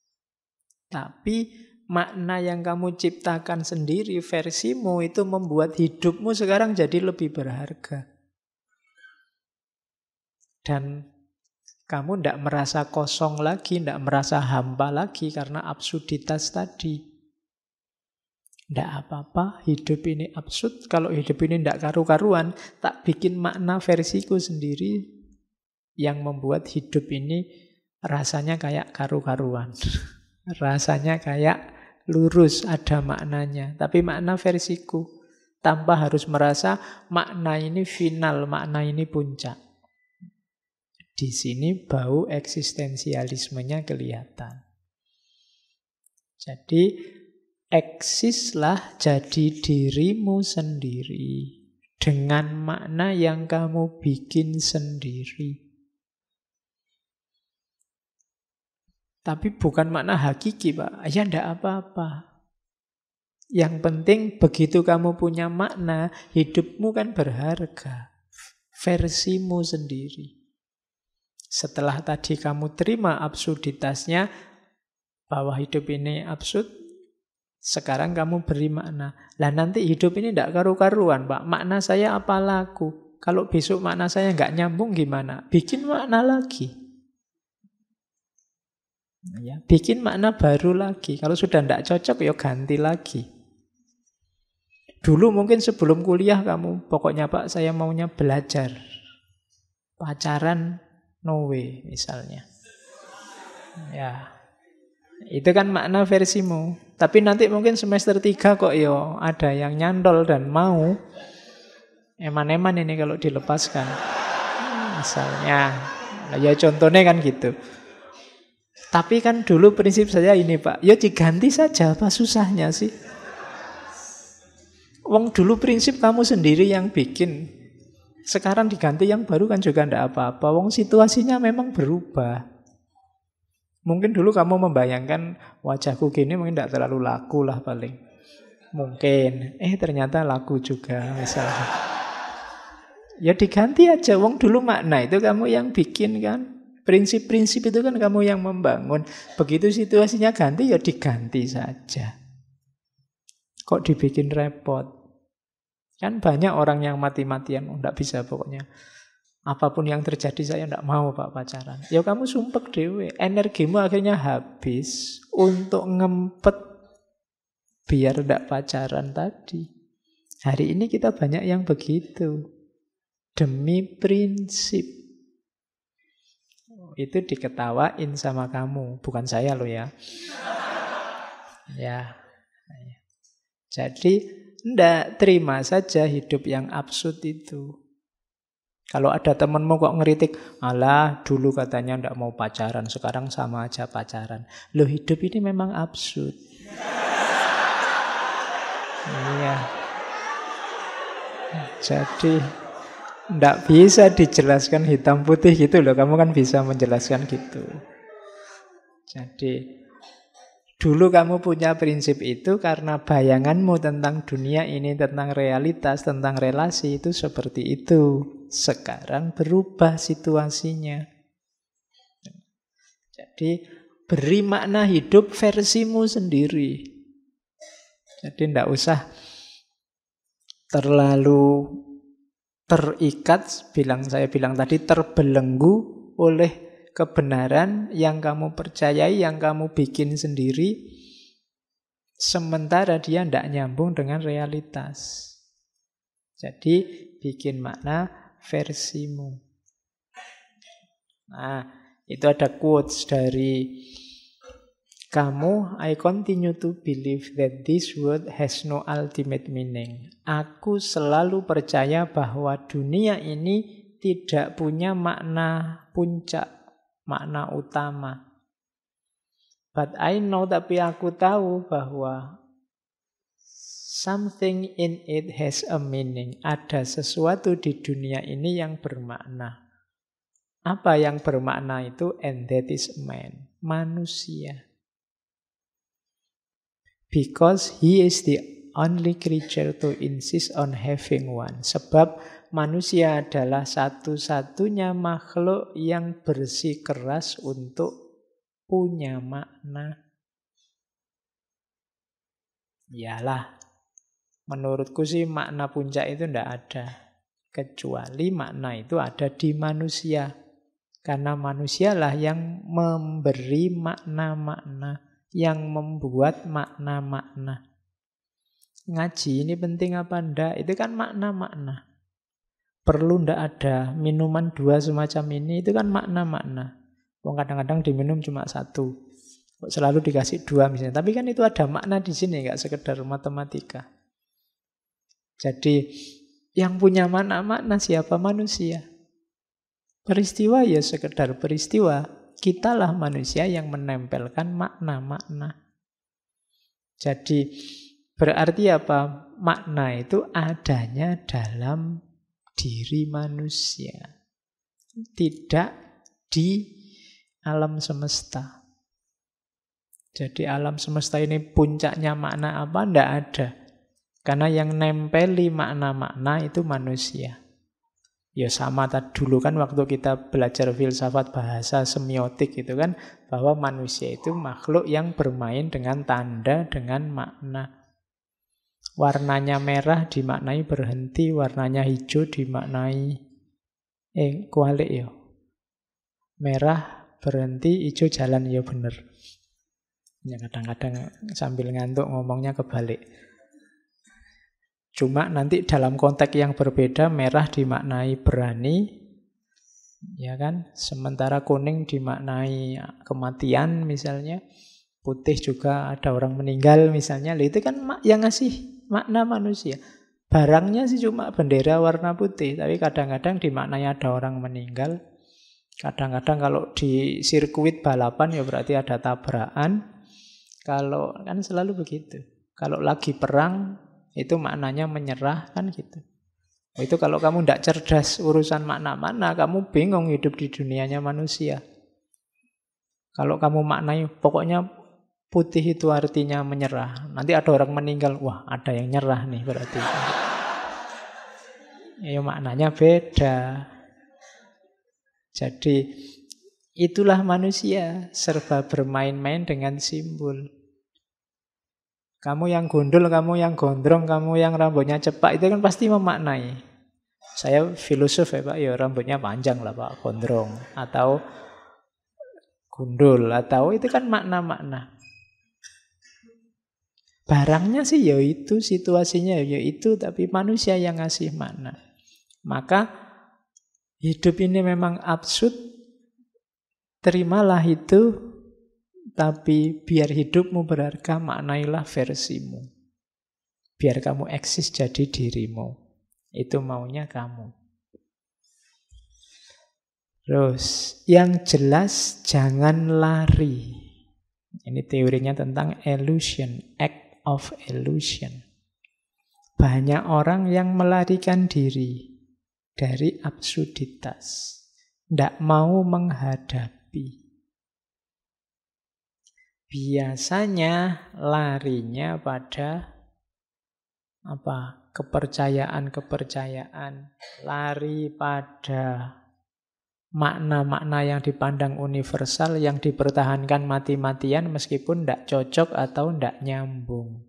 tapi makna yang kamu ciptakan sendiri, versimu, itu membuat hidupmu sekarang jadi lebih berharga. Dan kamu tidak merasa kosong lagi, tidak merasa hampa lagi karena absurditas tadi. Ndak apa-apa, hidup ini absurd. Kalau hidup ini ndak karu-karuan, tak bikin makna versiku sendiri yang membuat hidup ini rasanya kayak karu-karuan. Rasanya kayak lurus, ada maknanya. Tapi makna versiku, tanpa harus merasa makna ini final, makna ini puncak. Di sini bau eksistensialismenya kelihatan. Jadi, eksislah jadi dirimu sendiri dengan makna yang kamu bikin sendiri. Tapi bukan makna hakiki, Pak. Ya ndak apa-apa. Yang penting begitu kamu punya makna, hidupmu kan berharga. Versimu sendiri. Setelah tadi kamu terima absurditasnya, bahwa hidup ini absurd, sekarang kamu beri makna. Lah nanti hidup ini tidak karu-karuan, Pak. Makna saya apa laku? Kalau besok makna saya nggak nyambung gimana? Bikin makna lagi. Ya, bikin makna baru lagi. Kalau sudah tidak cocok, ya ganti lagi. Dulu mungkin sebelum kuliah kamu, pokoknya Pak, saya maunya belajar. Pacaran, no way, misalnya. Ya, itu kan makna versimu. Tapi nanti mungkin semester 3 kok yo ada yang nyantol dan mau. Eman-eman ini kalau dilepaskan. Misalnya. Ya contohnya kan gitu. Tapi kan dulu prinsip saya ini Pak. Ya diganti saja, apa susahnya sih? Wong dulu prinsip kamu sendiri yang bikin. Sekarang diganti yang baru kan juga tidak apa-apa. Wong situasinya memang berubah. Mungkin dulu kamu membayangkan wajahku gini mungkin tidak terlalu laku lah paling. Mungkin. Ternyata laku juga misalnya. Ya diganti aja. Wong dulu makna itu kamu yang bikin kan. Prinsip-prinsip itu kan kamu yang membangun. Begitu situasinya ganti ya diganti saja. Kok dibikin repot? Kan banyak orang yang mati-matian. Tidak bisa pokoknya. Apapun yang terjadi saya tidak mau Pak pacaran. Ya kamu sumpek dewe. Energimu akhirnya habis untuk ngempet biar tidak pacaran tadi. Hari ini kita banyak yang begitu. Demi prinsip. Itu diketawain sama kamu. Bukan saya loh ya. Ya. Jadi ndak terima saja hidup yang absurd itu. Kalau ada temenmu kok ngeritik, alah dulu katanya ndak mau pacaran, sekarang sama aja pacaran. Loh hidup ini memang absurd. Iya. Jadi ndak bisa dijelaskan hitam putih gitu loh. Kamu kan bisa menjelaskan gitu. Jadi dulu kamu punya prinsip itu karena bayanganmu tentang dunia ini, tentang realitas, tentang relasi itu seperti itu. Sekarang berubah situasinya. Jadi beri makna hidup versimu sendiri. Jadi tidak usah terlalu terikat, saya bilang tadi, terbelenggu oleh kebenaran yang kamu percayai, yang kamu bikin sendiri, sementara dia tidak nyambung dengan realitas. Jadi bikin makna versimu. Nah, itu ada quotes dari kamu, I continue to believe that this world has no ultimate meaning. Aku selalu percaya bahwa dunia ini tidak punya makna puncak, makna utama. But I know, tapi aku tahu bahwa something in it has a meaning. Ada sesuatu di dunia ini yang bermakna. Apa yang bermakna itu? And that is man, manusia. Because he is the only creature to insist on having one. Sebab manusia adalah satu-satunya makhluk yang bersikeras untuk punya makna. Iyalah, menurutku sih makna puncak itu tidak ada. Kecuali makna itu ada di manusia. Karena manusialah yang memberi makna-makna, yang membuat makna-makna. Ngaji ini penting apa enggak? Itu kan makna-makna. Perlu ndak ada minuman dua semacam ini, itu kan makna-makna. Wong kadang-kadang diminum cuma satu, kok selalu dikasih dua misalnya. Tapi kan itu ada makna di sini, nggak sekedar matematika. Jadi yang punya makna-makna siapa? Manusia. Peristiwa ya sekedar peristiwa. Kitalah manusia yang menempelkan makna-makna. Jadi berarti apa? Makna itu adanya dalam diri manusia, tidak di alam semesta. Jadi alam semesta ini puncaknya makna apa? Tidak ada. Karena yang nempeli makna-makna itu manusia. Ya sama tadi dulu kan waktu kita belajar filsafat bahasa semiotik itu kan, bahwa manusia itu makhluk yang bermain dengan tanda, dengan makna. Warnanya merah dimaknai berhenti, warnanya hijau dimaknai kualik ya. Merah berhenti, hijau jalan ya bener. Ya kadang-kadang sambil ngantuk ngomongnya kebalik. Cuma nanti dalam konteks yang berbeda, merah dimaknai berani, ya kan? Sementara kuning dimaknai kematian misalnya, putih juga ada orang meninggal misalnya. Itu kan yang ngasih makna manusia. Barangnya sih cuma bendera warna putih, tapi kadang-kadang dimaknai ada orang meninggal. Kadang-kadang kalau di sirkuit balapan ya berarti ada tabrakan. Kalau kan selalu begitu. Kalau lagi perang itu maknanya menyerah kan gitu. Itu kalau kamu tidak cerdas urusan makna-makna, kamu bingung hidup di dunianya manusia. Kalau kamu maknai pokoknya putih itu artinya menyerah. Nanti ada orang meninggal, wah ada yang nyerah nih berarti. Ya maknanya beda. Jadi itulah manusia, serba bermain-main dengan simbol. Kamu yang gundul, kamu yang gondrong, kamu yang rambutnya cepak, itu kan pasti memaknai. Saya filosof ya Pak, ya rambutnya panjang lah Pak, gondrong. Atau gundul, atau itu kan makna-makna. Barangnya sih ya itu, situasinya ya itu, tapi manusia yang ngasih makna. Maka hidup ini memang absurd, terimalah itu, tapi biar hidupmu berharga, maknailah versimu. Biar kamu eksis jadi dirimu. Itu maunya kamu. Terus, yang jelas jangan lari. Ini teorinya tentang illusion, act of illusion. Banyak orang yang melarikan diri dari absurditas. Tidak mau menghadapi. Biasanya larinya pada kepercayaan-kepercayaan. Lari pada makna-makna yang dipandang universal, yang dipertahankan mati-matian meskipun tidak cocok atau tidak nyambung.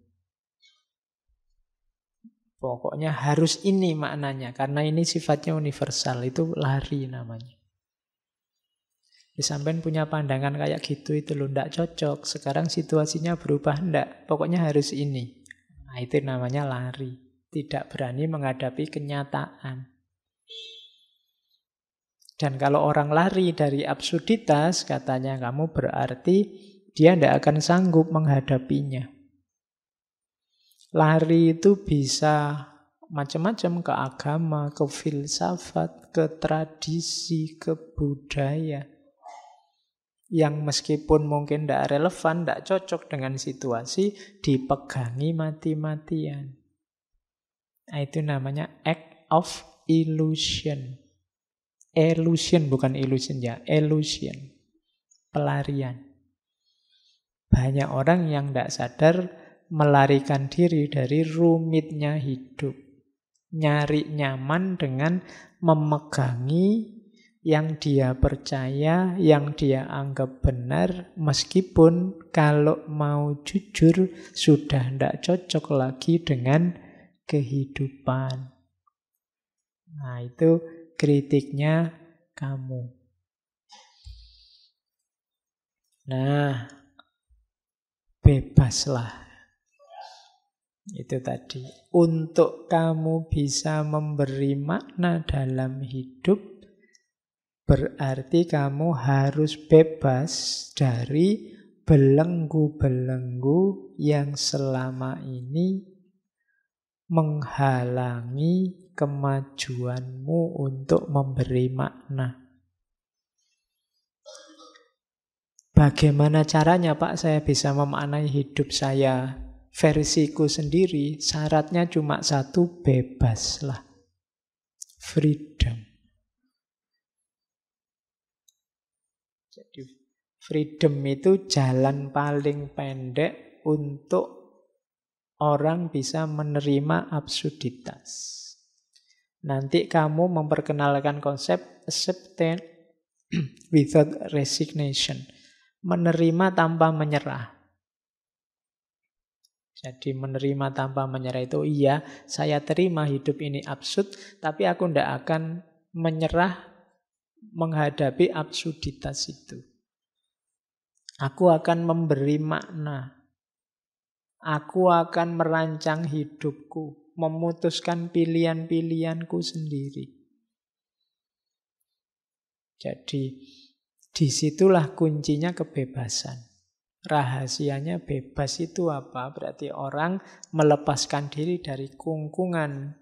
Pokoknya harus ini maknanya, karena ini sifatnya universal, itu lari namanya. Sampean punya pandangan kayak gitu itu loh, tidak cocok. Sekarang situasinya berubah, tidak. Pokoknya harus ini. Nah, itu namanya lari. Tidak berani menghadapi kenyataan. Dan kalau orang lari dari absurditas, katanya kamu berarti dia tidak akan sanggup menghadapinya. Lari itu bisa macam-macam, ke agama, ke filsafat, ke tradisi, ke budaya. Yang meskipun mungkin tidak relevan, tidak cocok dengan situasi, dipegangi mati-matian. Nah, itu namanya act of illusion. Illusion bukan illusion ya, illusion. Pelarian. Banyak orang yang tidak sadar melarikan diri dari rumitnya hidup. Nyari nyaman dengan memegangi yang dia percaya, yang dia anggap benar, meskipun kalau mau jujur sudah tidak cocok lagi dengan kehidupan. Nah, itu kritiknya kamu. Nah, bebaslah. Itu tadi. Untuk kamu bisa memberi makna dalam hidup, berarti kamu harus bebas dari belenggu-belenggu yang selama ini menghalangi kemajuanmu untuk memberi makna. Bagaimana caranya, Pak, saya bisa memaknai hidup saya versiku sendiri? Syaratnya cuma satu, bebaslah. Freedom. Jadi freedom itu jalan paling pendek untuk orang bisa menerima absurditas. Nanti kamu memperkenalkan konsep acceptance without resignation. Menerima tanpa menyerah. Jadi menerima tanpa menyerah itu, iya, saya terima hidup ini absurd, tapi aku tidak akan menyerah menghadapi absurditas itu. Aku akan memberi makna. Aku akan merancang hidupku, memutuskan pilihan-pilihanku sendiri. Jadi disitulah kuncinya kebebasan. Rahasianya bebas itu apa? Berarti orang melepaskan diri dari kungkungan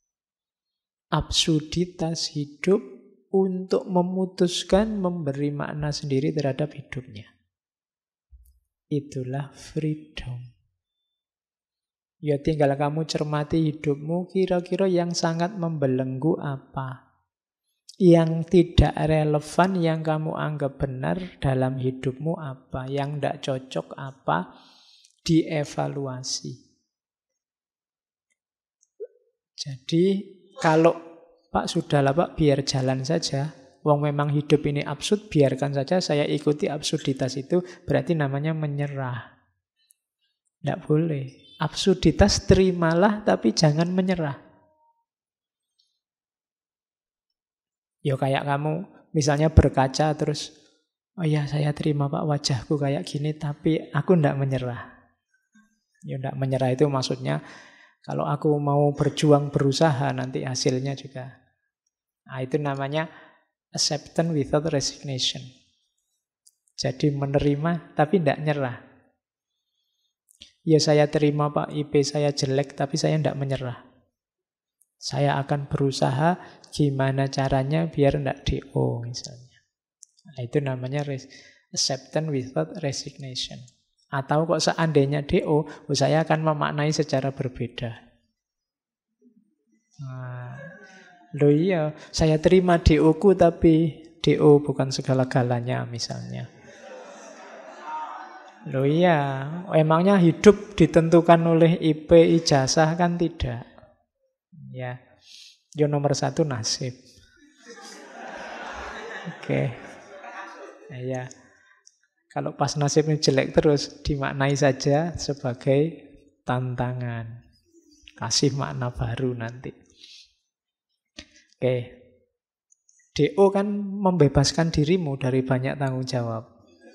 absurditas hidup untuk memutuskan memberi makna sendiri terhadap hidupnya. Itulah freedom. Ya tinggal kamu cermati hidupmu, kira-kira yang sangat membelenggu apa? Yang tidak relevan, yang kamu anggap benar dalam hidupmu apa? Yang tidak cocok apa? Dievaluasi. Jadi kalau Pak sudahlah Pak, biar jalan saja. Wong memang hidup ini absurd, biarkan saja saya ikuti absurditas itu, berarti namanya menyerah. Tidak boleh. Absurditas terimalah, tapi jangan menyerah. Ya kayak kamu misalnya berkaca terus, oh ya saya terima Pak wajahku kayak gini, tapi aku tidak menyerah. Ya tidak menyerah itu maksudnya kalau aku mau berjuang berusaha nanti hasilnya juga. Nah, itu namanya acceptance without resignation. Jadi menerima tapi tidak nyerah. Ya saya terima Pak IP saya jelek tapi saya tidak menyerah. Saya akan berusaha gimana caranya biar tidak DO misalnya. Nah, itu namanya acceptance without resignation. Atau kok seandainya DO, saya akan memaknai secara berbeda. Nah, loh iya, saya terima DO-ku tapi DO bukan segala-galanya misalnya. Loh iya, emangnya hidup ditentukan oleh IP ijazah kan tidak. Ya, yo nomor satu nasib. Oke. Ya, kalau pas nasibnya jelek terus dimaknai saja sebagai tantangan. Kasih makna baru nanti. Oke. DO kan membebaskan dirimu dari banyak tanggung jawab.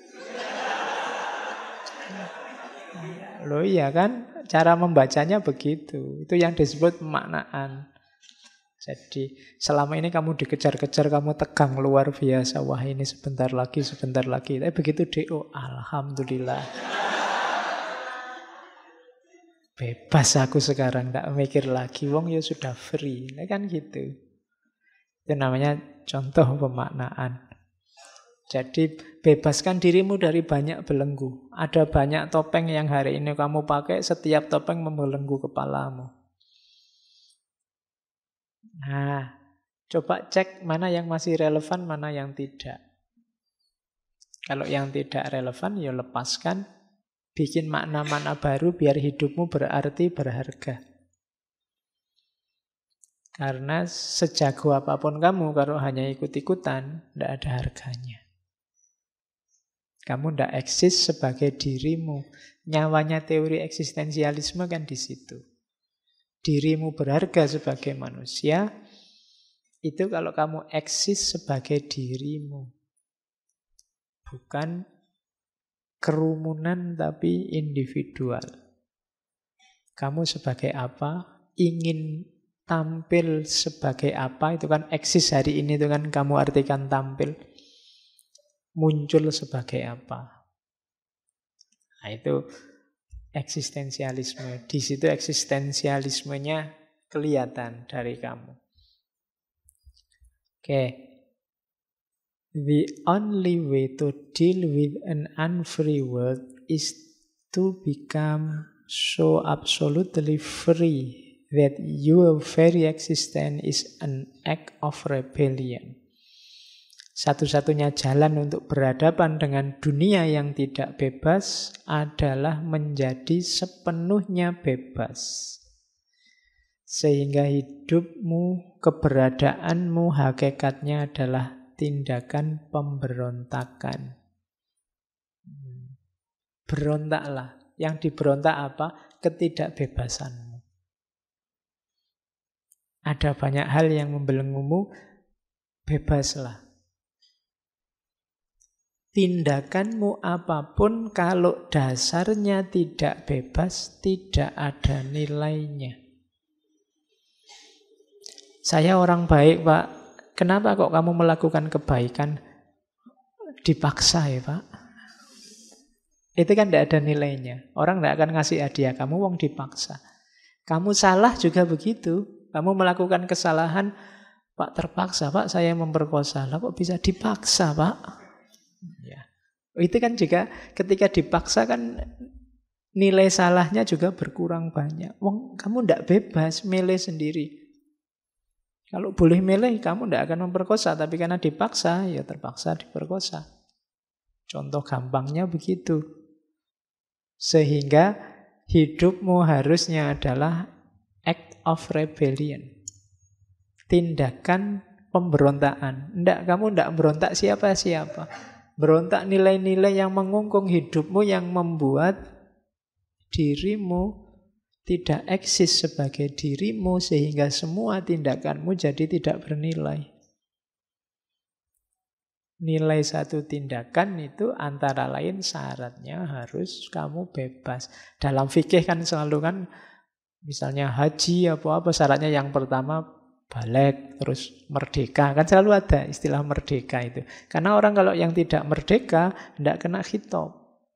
Loh iya kan, cara membacanya begitu. Itu yang disebut pemaknaan. Jadi selama ini kamu dikejar-kejar, kamu tegang luar biasa. Wah ini sebentar lagi, sebentar lagi. Tapi begitu DO, alhamdulillah. Bebas aku sekarang, tidak mikir lagi. Wong ya sudah free, kan gitu. Itu namanya contoh pemaknaan. Jadi bebaskan dirimu dari banyak belenggu. Ada banyak topeng yang hari ini kamu pakai, setiap topeng membelenggu kepalamu. Nah, coba cek mana yang masih relevan, mana yang tidak. Kalau yang tidak relevan, ya lepaskan. Bikin makna-makna baru biar hidupmu berarti, berharga. Karena sejago apapun kamu, kalau hanya ikut-ikutan, tidak ada harganya. Kamu tidak eksis sebagai dirimu. Nyawanya teori eksistensialisme kan di situ. Dirimu berharga sebagai manusia, itu kalau kamu eksis sebagai dirimu. Bukan kerumunan tapi individual. Kamu sebagai apa? Ingin tampil sebagai apa? Itu kan eksis hari ini, itu kan kamu artikan tampil. Muncul sebagai apa? Nah, itu eksistensialisme. Di situ eksistensialismenya kelihatan dari kamu. Oke. The only way to deal with an unfree world is to become so absolutely free that your very existence is an act of rebellion. Satu-satunya jalan untuk berhadapan dengan dunia yang tidak bebas adalah menjadi sepenuhnya bebas. Sehingga hidupmu, keberadaanmu, hakikatnya adalah tindakan pemberontakan. Berontaklah. Yang diberontak apa? Ketidakbebasanmu. Ada banyak hal yang membelenggumu, bebaslah. Tindakanmu apapun kalau dasarnya tidak bebas, tidak ada nilainya. Saya orang baik, Pak. Kenapa kok kamu melakukan kebaikan? Dipaksa ya, Pak. Itu kan tidak ada nilainya. Orang tidak akan ngasih hadiah kamu, wong dipaksa. Kamu salah juga begitu. Kamu melakukan kesalahan, Pak terpaksa, Pak saya memperkosa. Lah kok bisa dipaksa, Pak? Ya. Itu kan juga ketika dipaksa kan nilai salahnya juga berkurang banyak. Wong kamu tidak bebas, milih sendiri. Kalau boleh milih, kamu tidak akan memperkosa. Tapi karena dipaksa, ya terpaksa diperkosa. Contoh gampangnya begitu. Sehingga hidupmu harusnya adalah act of rebellion. Tindakan pemberontakan. Kamu tidak berontak siapa-siapa. Berontak nilai-nilai yang mengungkung hidupmu, yang membuat dirimu tidak eksis sebagai dirimu, sehingga semua tindakanmu jadi tidak bernilai. Nilai satu tindakan itu antara lain syaratnya harus kamu bebas. Dalam fikih kan selalu kan, misalnya haji apa-apa syaratnya yang pertama balik, terus merdeka. Kan selalu ada istilah merdeka itu. Karena orang kalau yang tidak merdeka, tidak kena khitab.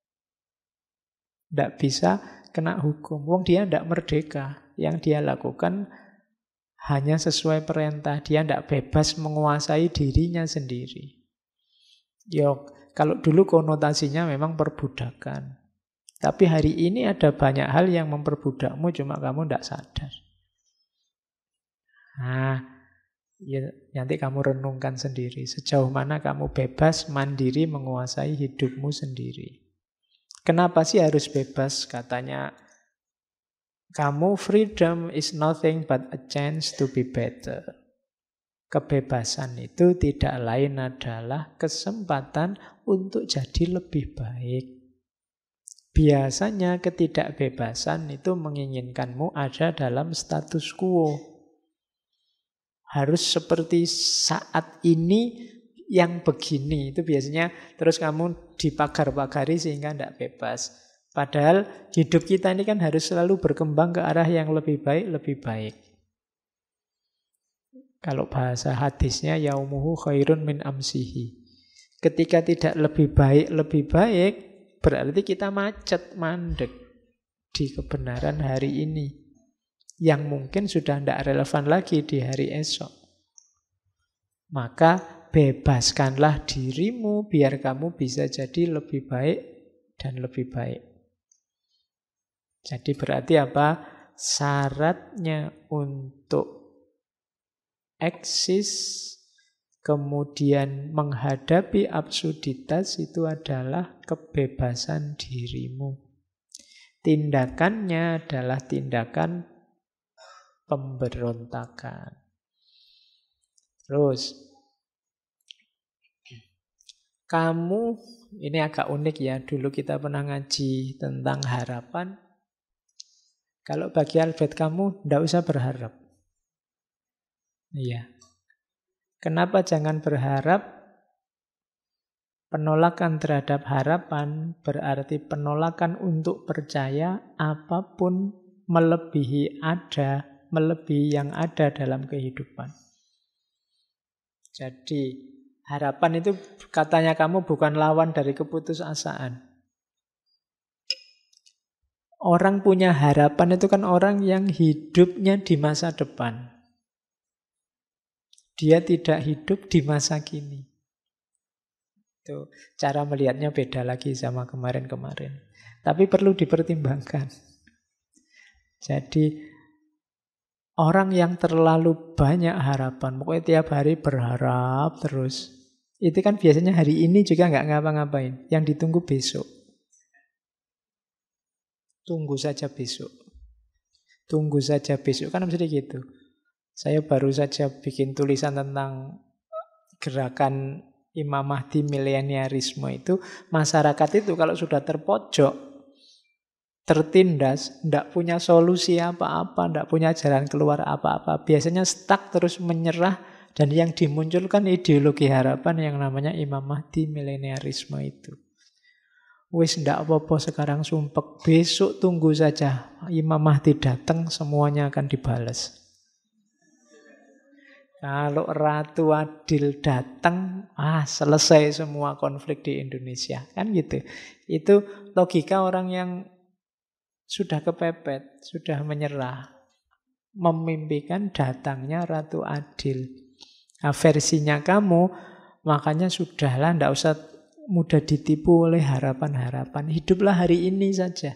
Tidak bisa kena hukum. Wong dia tidak merdeka. Yang dia lakukan hanya sesuai perintah. Dia tidak bebas menguasai dirinya sendiri. Kalau dulu konotasinya memang perbudakan. Tapi hari ini ada banyak hal yang memperbudakmu, cuma kamu tidak sadar. Nanti kamu renungkan sendiri. Sejauh mana kamu bebas, mandiri, menguasai hidupmu sendiri. Kenapa sih harus bebas? Katanya, kamu freedom is nothing but a chance to be better. Kebebasan itu tidak lain adalah kesempatan untuk jadi lebih baik. Biasanya ketidakbebasan itu menginginkanmu ada dalam status quo. Harus seperti saat ini yang begini. Itu biasanya terus kamu dipagar-pagari sehingga tidak bebas. Padahal hidup kita ini kan harus selalu berkembang ke arah yang lebih baik, lebih baik. Kalau bahasa hadisnya, yaumuhu khairun min amsihi. Ketika tidak lebih baik, berarti kita macet, mandek di kebenaran hari ini. Yang mungkin sudah tidak relevan lagi di hari esok. Maka bebaskanlah dirimu biar kamu bisa jadi lebih baik dan lebih baik. Jadi berarti apa? Syaratnya untuk eksis, kemudian menghadapi absurditas itu adalah kebebasan dirimu. Tindakannya adalah tindakan pemberontakan. Terus, kamu, ini agak unik ya, dulu kita pernah ngaji tentang harapan. Kalau bagi Albert kamu, tidak usah berharap. Iya. Kenapa jangan berharap? Penolakan terhadap harapan berarti penolakan untuk percaya apapun melebihi yang ada dalam kehidupan. Jadi harapan itu katanya kamu bukan lawan dari keputusasaan. Orang punya harapan itu kan orang yang hidupnya di masa depan. Dia tidak hidup di masa kini. Itu cara melihatnya beda lagi sama kemarin-kemarin. Tapi perlu dipertimbangkan. Jadi orang yang terlalu banyak harapan, pokoknya tiap hari berharap terus, itu kan biasanya hari ini juga nggak ngapa-ngapain. Yang ditunggu besok. Tunggu saja besok. Tunggu saja besok. Kan mesti gitu. Saya baru saja bikin tulisan tentang gerakan Imam Mahdi mileniarisme itu. Masyarakat itu kalau sudah terpojok, tertindas, tidak punya solusi apa-apa, tidak punya jalan keluar apa-apa, biasanya stuck terus menyerah, dan yang dimunculkan ideologi harapan yang namanya Imam Mahdi mileniarisme itu. Wis ndak apa-apa sekarang sumpek, besok tunggu saja Imam Mahdi datang, semuanya akan dibalas. Kalau Ratu Adil datang, selesai semua konflik di Indonesia. Kan gitu. Itu logika orang yang sudah kepepet, sudah menyerah. Memimpikan datangnya Ratu Adil. Nah, versinya kamu, makanya sudahlah, ndak usah mudah ditipu oleh harapan-harapan. Hiduplah hari ini saja.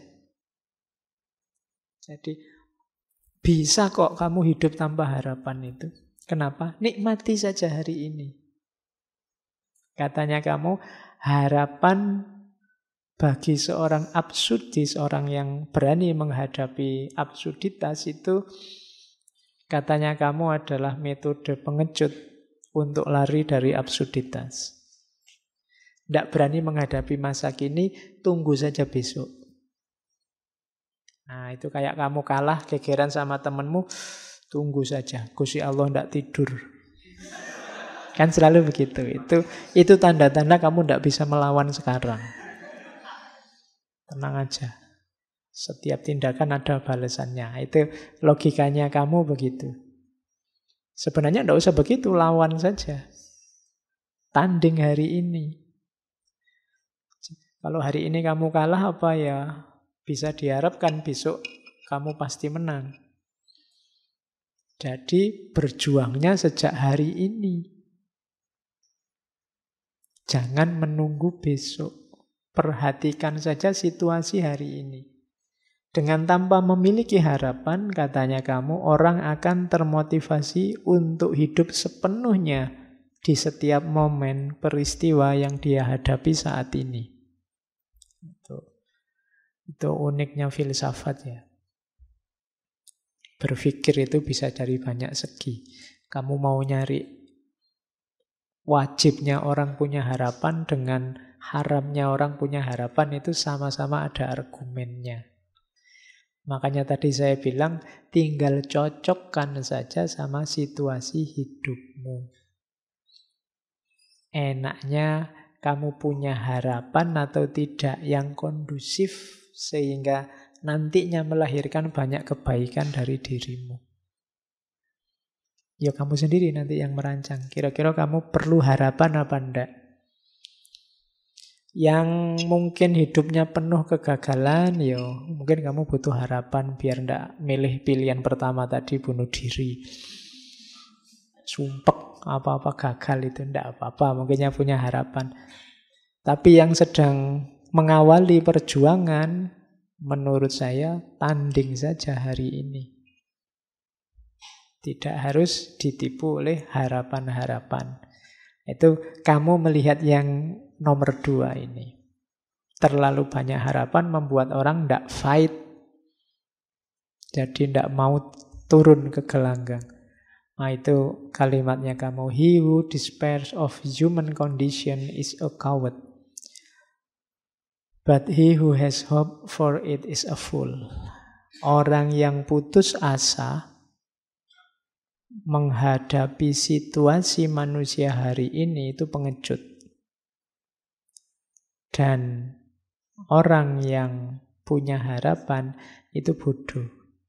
Jadi, bisa kok kamu hidup tanpa harapan itu. Kenapa? Nikmati saja hari ini. Katanya kamu, harapan bagi seorang absurdis, orang yang berani menghadapi absurditas itu, katanya kamu adalah metode pengecut untuk lari dari absurditas. Tidak berani menghadapi masa kini, tunggu saja besok. Nah, itu kayak kamu kalah, gegeran sama temenmu, tunggu saja, Gusti Allah tidak tidur. Kan selalu begitu. Itu tanda-tanda kamu tidak bisa melawan sekarang. Tenang aja. Setiap tindakan ada balasannya. Itu logikanya kamu begitu. Sebenarnya tidak usah begitu, lawan saja. Tanding hari ini. Kalau hari ini kamu kalah, apa ya? Bisa diharapkan besok kamu pasti menang. Jadi berjuangnya sejak hari ini. Jangan menunggu besok. Perhatikan saja situasi hari ini. Dengan tanpa memiliki harapan, katanya kamu, orang akan termotivasi untuk hidup sepenuhnya di setiap momen peristiwa yang dia hadapi saat ini. Itu uniknya filsafat ya. Berpikir itu bisa dari banyak segi. Kamu mau nyari wajibnya orang punya harapan dengan haramnya orang punya harapan, itu sama-sama ada argumennya. Makanya tadi saya bilang, tinggal cocokkan saja sama situasi hidupmu. Enaknya kamu punya harapan atau tidak yang kondusif, sehingga nantinya melahirkan banyak kebaikan dari dirimu. Ya kamu sendiri nanti yang merancang. Kira-kira kamu perlu harapan apa enggak? Yang mungkin hidupnya penuh kegagalan, ya mungkin kamu butuh harapan biar enggak milih pilihan pertama tadi, bunuh diri. Sumpek, apa-apa gagal itu enggak apa-apa, mungkinnya punya harapan. Tapi yang sedang mengawali perjuangan, menurut saya tanding saja hari ini. Tidak harus ditipu oleh harapan-harapan. Itu kamu melihat yang nomor 2 ini. Terlalu banyak harapan membuat orang tidak fight. Jadi tidak mau turun ke gelanggang. Nah itu kalimatnya kamu. He who despairs of human condition is a coward. But he who has hope for it is a fool. Orang yang putus asa menghadapi situasi manusia hari ini itu pengecut. Dan orang yang punya harapan itu bodoh.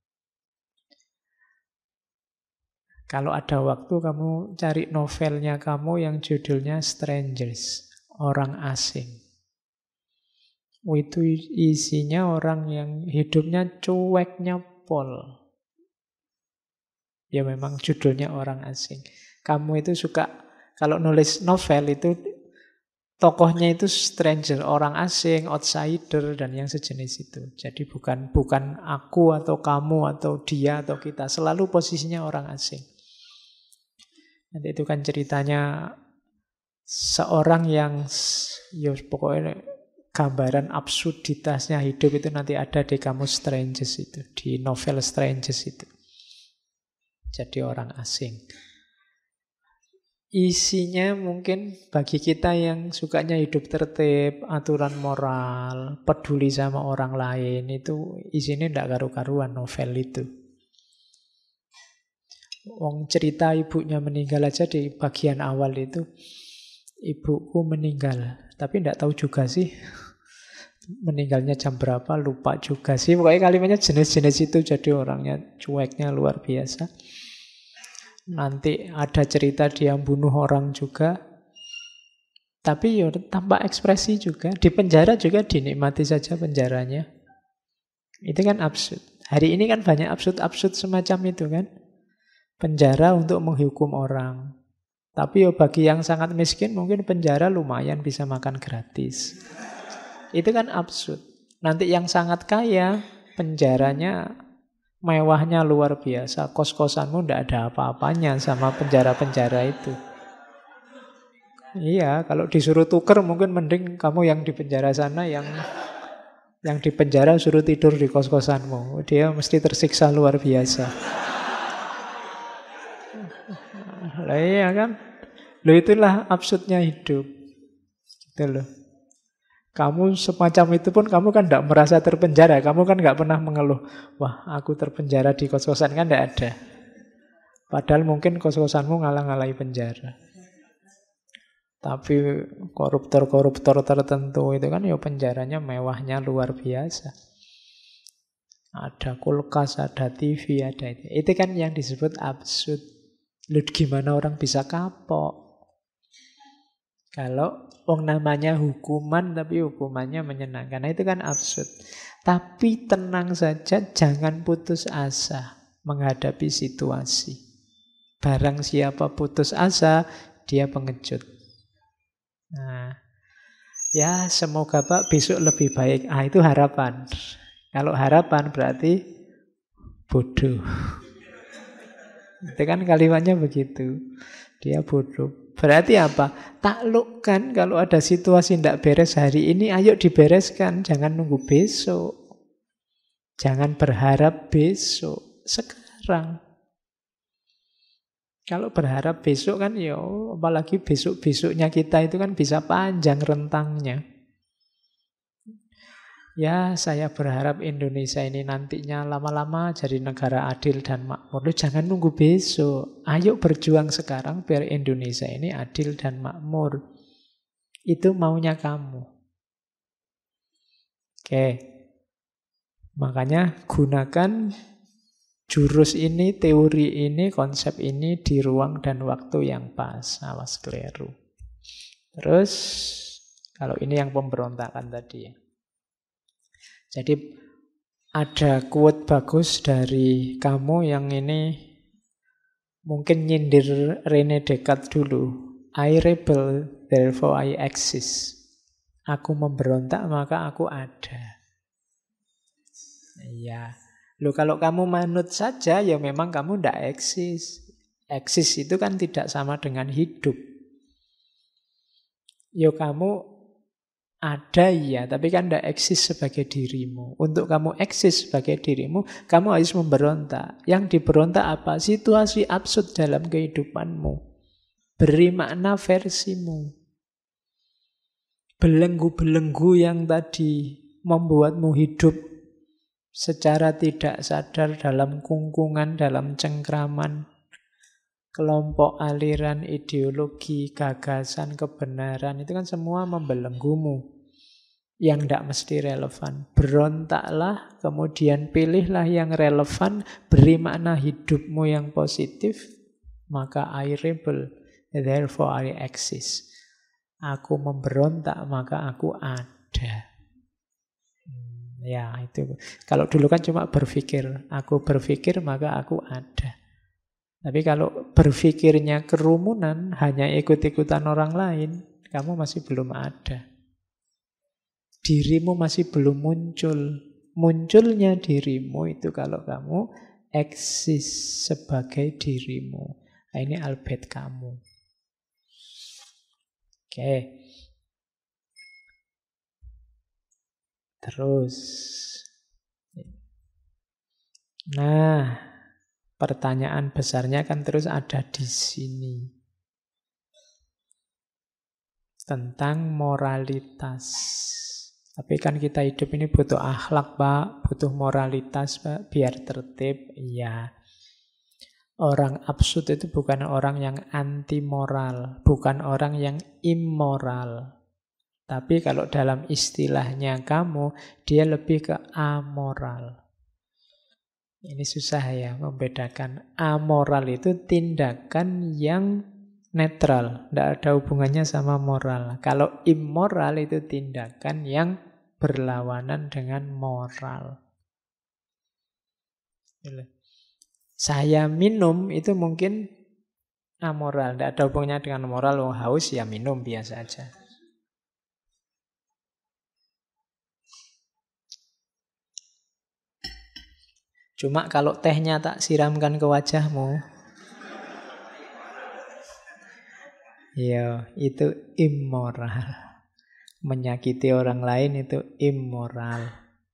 Kalau ada waktu kamu cari novelnya kamu yang judulnya Strangers, orang asing. Itu isinya orang yang hidupnya cueknya pol. Ya memang judulnya orang asing. Kamu itu suka, kalau nulis novel itu tokohnya itu stranger, orang asing, outsider, dan yang sejenis itu. Jadi bukan aku atau kamu atau dia atau kita. Selalu posisinya orang asing. Nanti itu kan ceritanya seorang yang, ya pokoknya gambaran absurditasnya hidup itu nanti ada di kamus Strangers itu, di novel Strangers itu. Jadi orang asing. Isinya mungkin bagi kita yang sukanya hidup tertib, aturan moral, peduli sama orang lain, itu isinya tidak karu-karuan novel itu. Wong cerita ibunya meninggal aja di bagian awal itu, ibuku meninggal, tapi tidak tahu juga sih meninggalnya jam berapa, lupa juga sih. Pokoknya kalimatnya jenis-jenis itu, jadi orangnya cueknya luar biasa. Nanti ada cerita dia bunuh orang juga, tapi ya tanpa ekspresi juga. Di penjara juga dinikmati saja penjaranya. Itu kan absurd. Hari ini kan banyak absurd-absurd semacam itu kan. Penjara untuk menghukum orang. Tapi ya bagi yang sangat miskin mungkin penjara lumayan bisa makan gratis. Itu kan absurd. Nanti yang sangat kaya penjaranya mewahnya luar biasa. Kos-kosanmu tidak ada apa-apanya sama penjara-penjara itu. Iya, kalau disuruh tuker mungkin mending kamu yang di penjara sana, yang di penjara suruh tidur di kos-kosanmu. Dia mesti tersiksa luar biasa. Lah iya kan? Loh itulah absurdnya hidup. Gitu loh. Kamu semacam itu pun kamu kan tidak merasa terpenjara. Kamu kan nggak pernah mengeluh, wah aku terpenjara di kos-kosan, kan tidak ada. Padahal mungkin kos-kosanmu ngalah-ngalahi penjara. Tapi koruptor-koruptor tertentu itu kan ya penjaranya mewahnya luar biasa. Ada kulkas, ada TV, ada itu. Itu kan yang disebut absurd. Lu gimana orang bisa kapok? Kalau namanya hukuman tapi hukumannya menyenangkan. Nah, itu kan absurd. Tapi tenang saja, jangan putus asa menghadapi situasi. Barang siapa putus asa, dia pengecut. Nah, ya semoga Pak besok lebih baik. Itu harapan. Kalau harapan berarti bodoh. Itu kan kalimatnya begitu. Dia bodoh. Berarti apa? Taklukkan kalau ada situasi tidak beres hari ini, ayo dibereskan. Jangan nunggu besok. Jangan berharap besok. Sekarang. Kalau berharap besok kan ya, apalagi besok-besoknya kita itu kan bisa panjang rentangnya. Ya, saya berharap Indonesia ini nantinya lama-lama jadi negara adil dan makmur. Loh, jangan nunggu besok. Ayo berjuang sekarang biar Indonesia ini adil dan makmur. Itu maunya kamu. Oke. Makanya gunakan jurus ini, teori ini, konsep ini di ruang dan waktu yang pas. Awas keliru. Terus, kalau ini yang pemberontakan tadi ya. Jadi ada quote bagus dari kamu yang ini mungkin nyindir René Descartes dulu. I rebel, therefore I exist. Aku memberontak, maka aku ada. Iya. Loh, kalau kamu manut saja, ya memang kamu tidak eksis. Eksis itu kan tidak sama dengan hidup. Ya kamu ada ya, tapi kan tidak eksis sebagai dirimu. Untuk kamu eksis sebagai dirimu, kamu harus memberontak. Yang diberontak apa? Situasi absurd dalam kehidupanmu. Beri makna versimu. Belenggu-belenggu yang tadi membuatmu hidup secara tidak sadar dalam kungkungan, dalam cengkraman kelompok, aliran, ideologi, gagasan, kebenaran, itu kan semua membelenggumu yang tidak mesti relevan. Berontaklah, kemudian pilihlah yang relevan, beri makna hidupmu yang positif, maka I rebel, therefore I exist. Aku memberontak, maka aku ada. Ya, itu. Kalau dulu kan cuma berpikir, aku berpikir maka aku ada. Tapi kalau berpikirnya kerumunan, hanya ikut-ikutan orang lain, kamu masih belum ada. Dirimu masih belum muncul. Munculnya dirimu itu kalau kamu eksis sebagai dirimu. Nah, ini Albert Camus. Oke. Terus. Nah, pertanyaan besarnya kan terus ada di sini. Tentang moralitas. Tapi kan kita hidup ini butuh akhlak, Pak. Butuh moralitas, Pak. Biar tertib. Iya. Orang absurd itu bukan orang yang anti moral. Bukan orang yang immoral. Tapi kalau dalam istilahnya kamu, dia lebih ke amoral. Ini susah ya membedakan. Amoral itu tindakan yang netral, tidak ada hubungannya sama moral. Kalau immoral itu tindakan yang berlawanan dengan moral. Saya minum itu mungkin amoral, tidak ada hubungannya dengan moral. Oh, haus ya minum biasa aja. Cuma kalau tehnya tak siramkan ke wajahmu, ya itu immoral. Menyakiti orang lain itu immoral.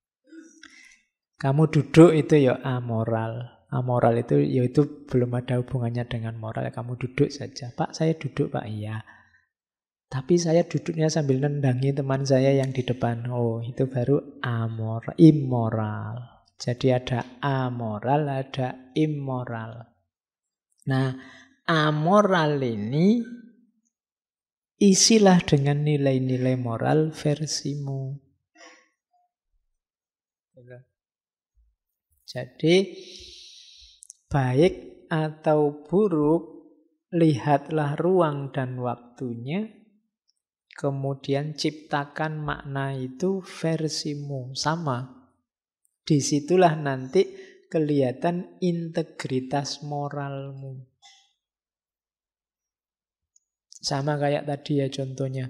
Kamu duduk itu ya amoral. Amoral itu ya itu belum ada hubungannya dengan moral. Kamu duduk saja. Pak, saya duduk, Pak. Iya. Tapi saya duduknya sambil nendangi teman saya yang di depan. Oh, itu baru amoral, immoral. Jadi ada amoral, ada immoral. Nah, amoral ini isilah dengan nilai-nilai moral versimu. Jadi, baik atau buruk, lihatlah ruang dan waktunya, kemudian ciptakan makna itu versimu. Sama. Disitulah nanti kelihatan integritas moralmu. Sama kayak tadi ya contohnya.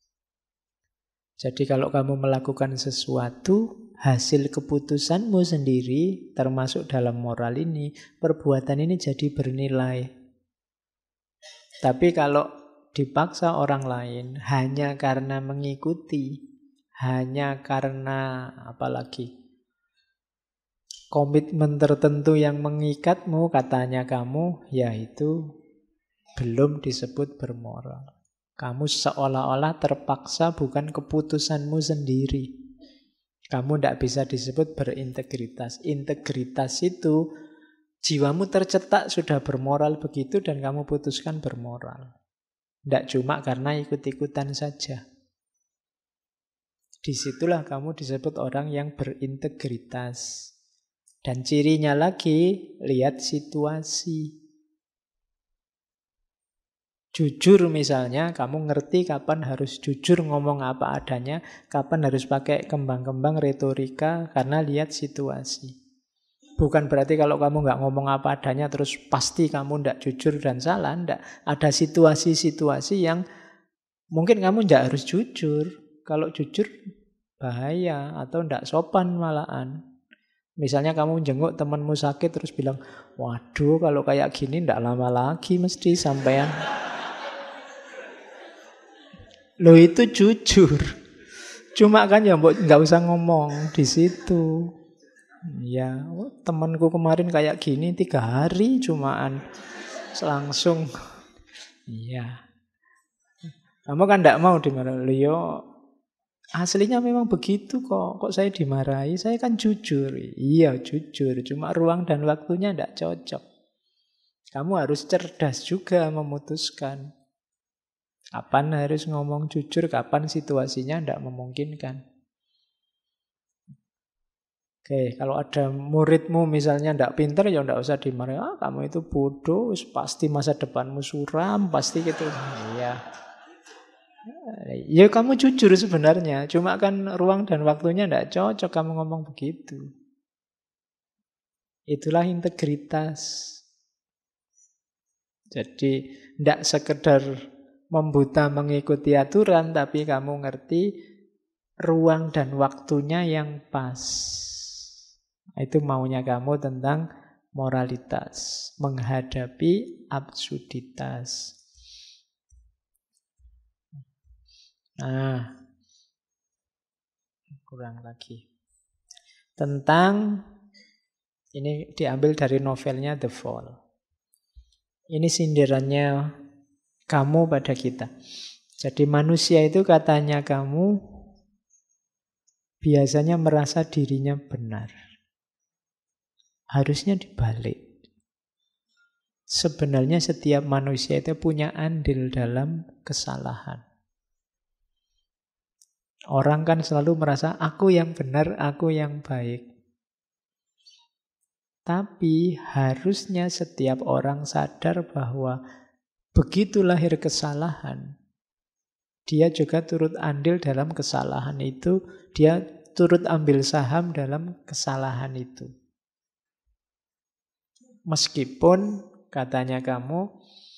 Jadi kalau kamu melakukan sesuatu, hasil keputusanmu sendiri, termasuk dalam moral ini, perbuatan ini jadi bernilai. Tapi kalau dipaksa orang lain, hanya karena mengikuti, hanya karena apalagi komitmen tertentu yang mengikatmu, katanya kamu, ya itu belum disebut bermoral. Kamu seolah-olah terpaksa, bukan keputusanmu sendiri. Kamu tidak bisa disebut berintegritas. Integritas itu jiwamu tercetak sudah bermoral begitu dan kamu putuskan bermoral. Tidak cuma karena ikut-ikutan saja. Disitulah kamu disebut orang yang berintegritas. Dan cirinya lagi, lihat situasi. Jujur misalnya, kamu ngerti kapan harus jujur ngomong apa adanya, kapan harus pakai kembang-kembang retorika, karena lihat situasi. Bukan berarti kalau kamu nggak ngomong apa adanya, terus pasti kamu nggak jujur dan salah, nggak. Ada situasi-situasi yang mungkin kamu nggak harus jujur. Kalau jujur, bahaya, atau nggak sopan malahan. Misalnya kamu jenguk temanmu sakit terus bilang, waduh kalau kayak gini ndak lama lagi mesti sampean. Loh itu jujur. Cuma kan ya nggak usah ngomong di situ. Ya, temanku kemarin kayak gini 3 hari cumaan langsung. Iya. Kamu kan ndak mau dimarahi. Yo, aslinya memang begitu kok. Kok saya dimarahi? Saya kan jujur. Iya, jujur. Cuma ruang dan waktunya tidak cocok. Kamu harus cerdas juga memutuskan. Kapan harus ngomong jujur, kapan situasinya tidak memungkinkan. Oke, kalau ada muridmu misalnya ndak pinter, ya ndak usah dimarahi. Kamu itu bodoh, pasti masa depanmu suram, pasti gitu. Iya. Ya kamu jujur sebenarnya, cuma kan ruang dan waktunya ndak cocok kamu ngomong begitu. Itulah integritas. Jadi ndak sekedar membuta mengikuti aturan, tapi kamu ngerti ruang dan waktunya yang pas. Itu maunya kamu tentang moralitas, menghadapi absurditas. Nah, kurang lagi. Tentang, ini diambil dari novelnya The Fall. Ini sindirannya kamu pada kita. Jadi manusia itu katanya kamu biasanya merasa dirinya benar. Harusnya dibalik. Sebenarnya setiap manusia itu punya andil dalam kesalahan. Orang kan selalu merasa aku yang benar, aku yang baik. Tapi harusnya setiap orang sadar bahwa begitu lahir kesalahan, dia juga turut andil dalam kesalahan itu, dia turut ambil saham dalam kesalahan itu. Meskipun katanya kamu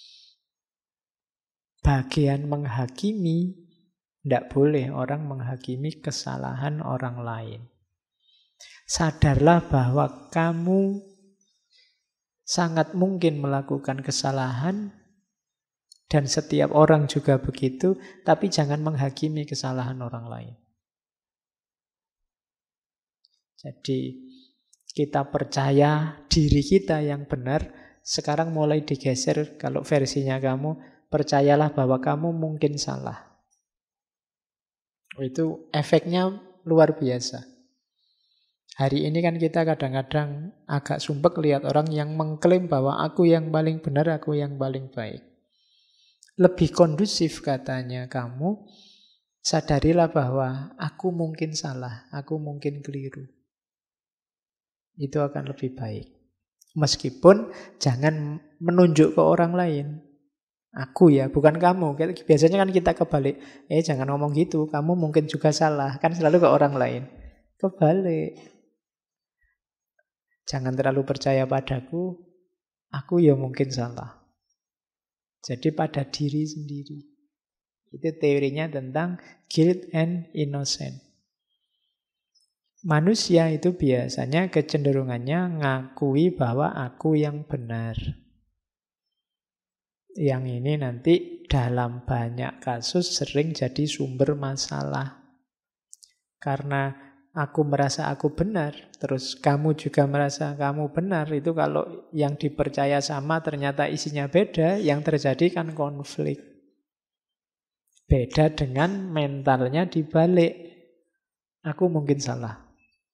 bagian menghakimi, tidak boleh orang menghakimi kesalahan orang lain. Sadarlah bahwa kamu sangat mungkin melakukan kesalahan dan setiap orang juga begitu, tapi jangan menghakimi kesalahan orang lain. Jadi kita percaya diri kita yang benar, sekarang mulai digeser kalau versinya kamu, percayalah bahwa kamu mungkin salah. Itu efeknya luar biasa. Hari ini kan kita kadang-kadang agak sumpek lihat orang yang mengklaim bahwa aku yang paling benar, aku yang paling baik. Lebih kondusif katanya kamu, sadarilah bahwa aku mungkin salah, aku mungkin keliru. Itu akan lebih baik. Meskipun jangan menunjuk ke orang lain. Aku ya, bukan kamu. Biasanya kan kita kebalik. Jangan ngomong gitu, kamu mungkin juga salah. Kan selalu ke orang lain. Kebalik. Jangan terlalu percaya padaku, aku ya mungkin salah. Jadi pada diri sendiri. Itu teorinya tentang guilt and innocence. Manusia itu biasanya kecenderungannya ngakui bahwa aku yang benar. Yang ini nanti dalam banyak kasus sering jadi sumber masalah. Karena aku merasa aku benar, terus kamu juga merasa kamu benar, itu kalau yang dipercaya sama ternyata isinya beda, yang terjadi kan konflik. Beda dengan mentalnya dibalik. Aku mungkin salah.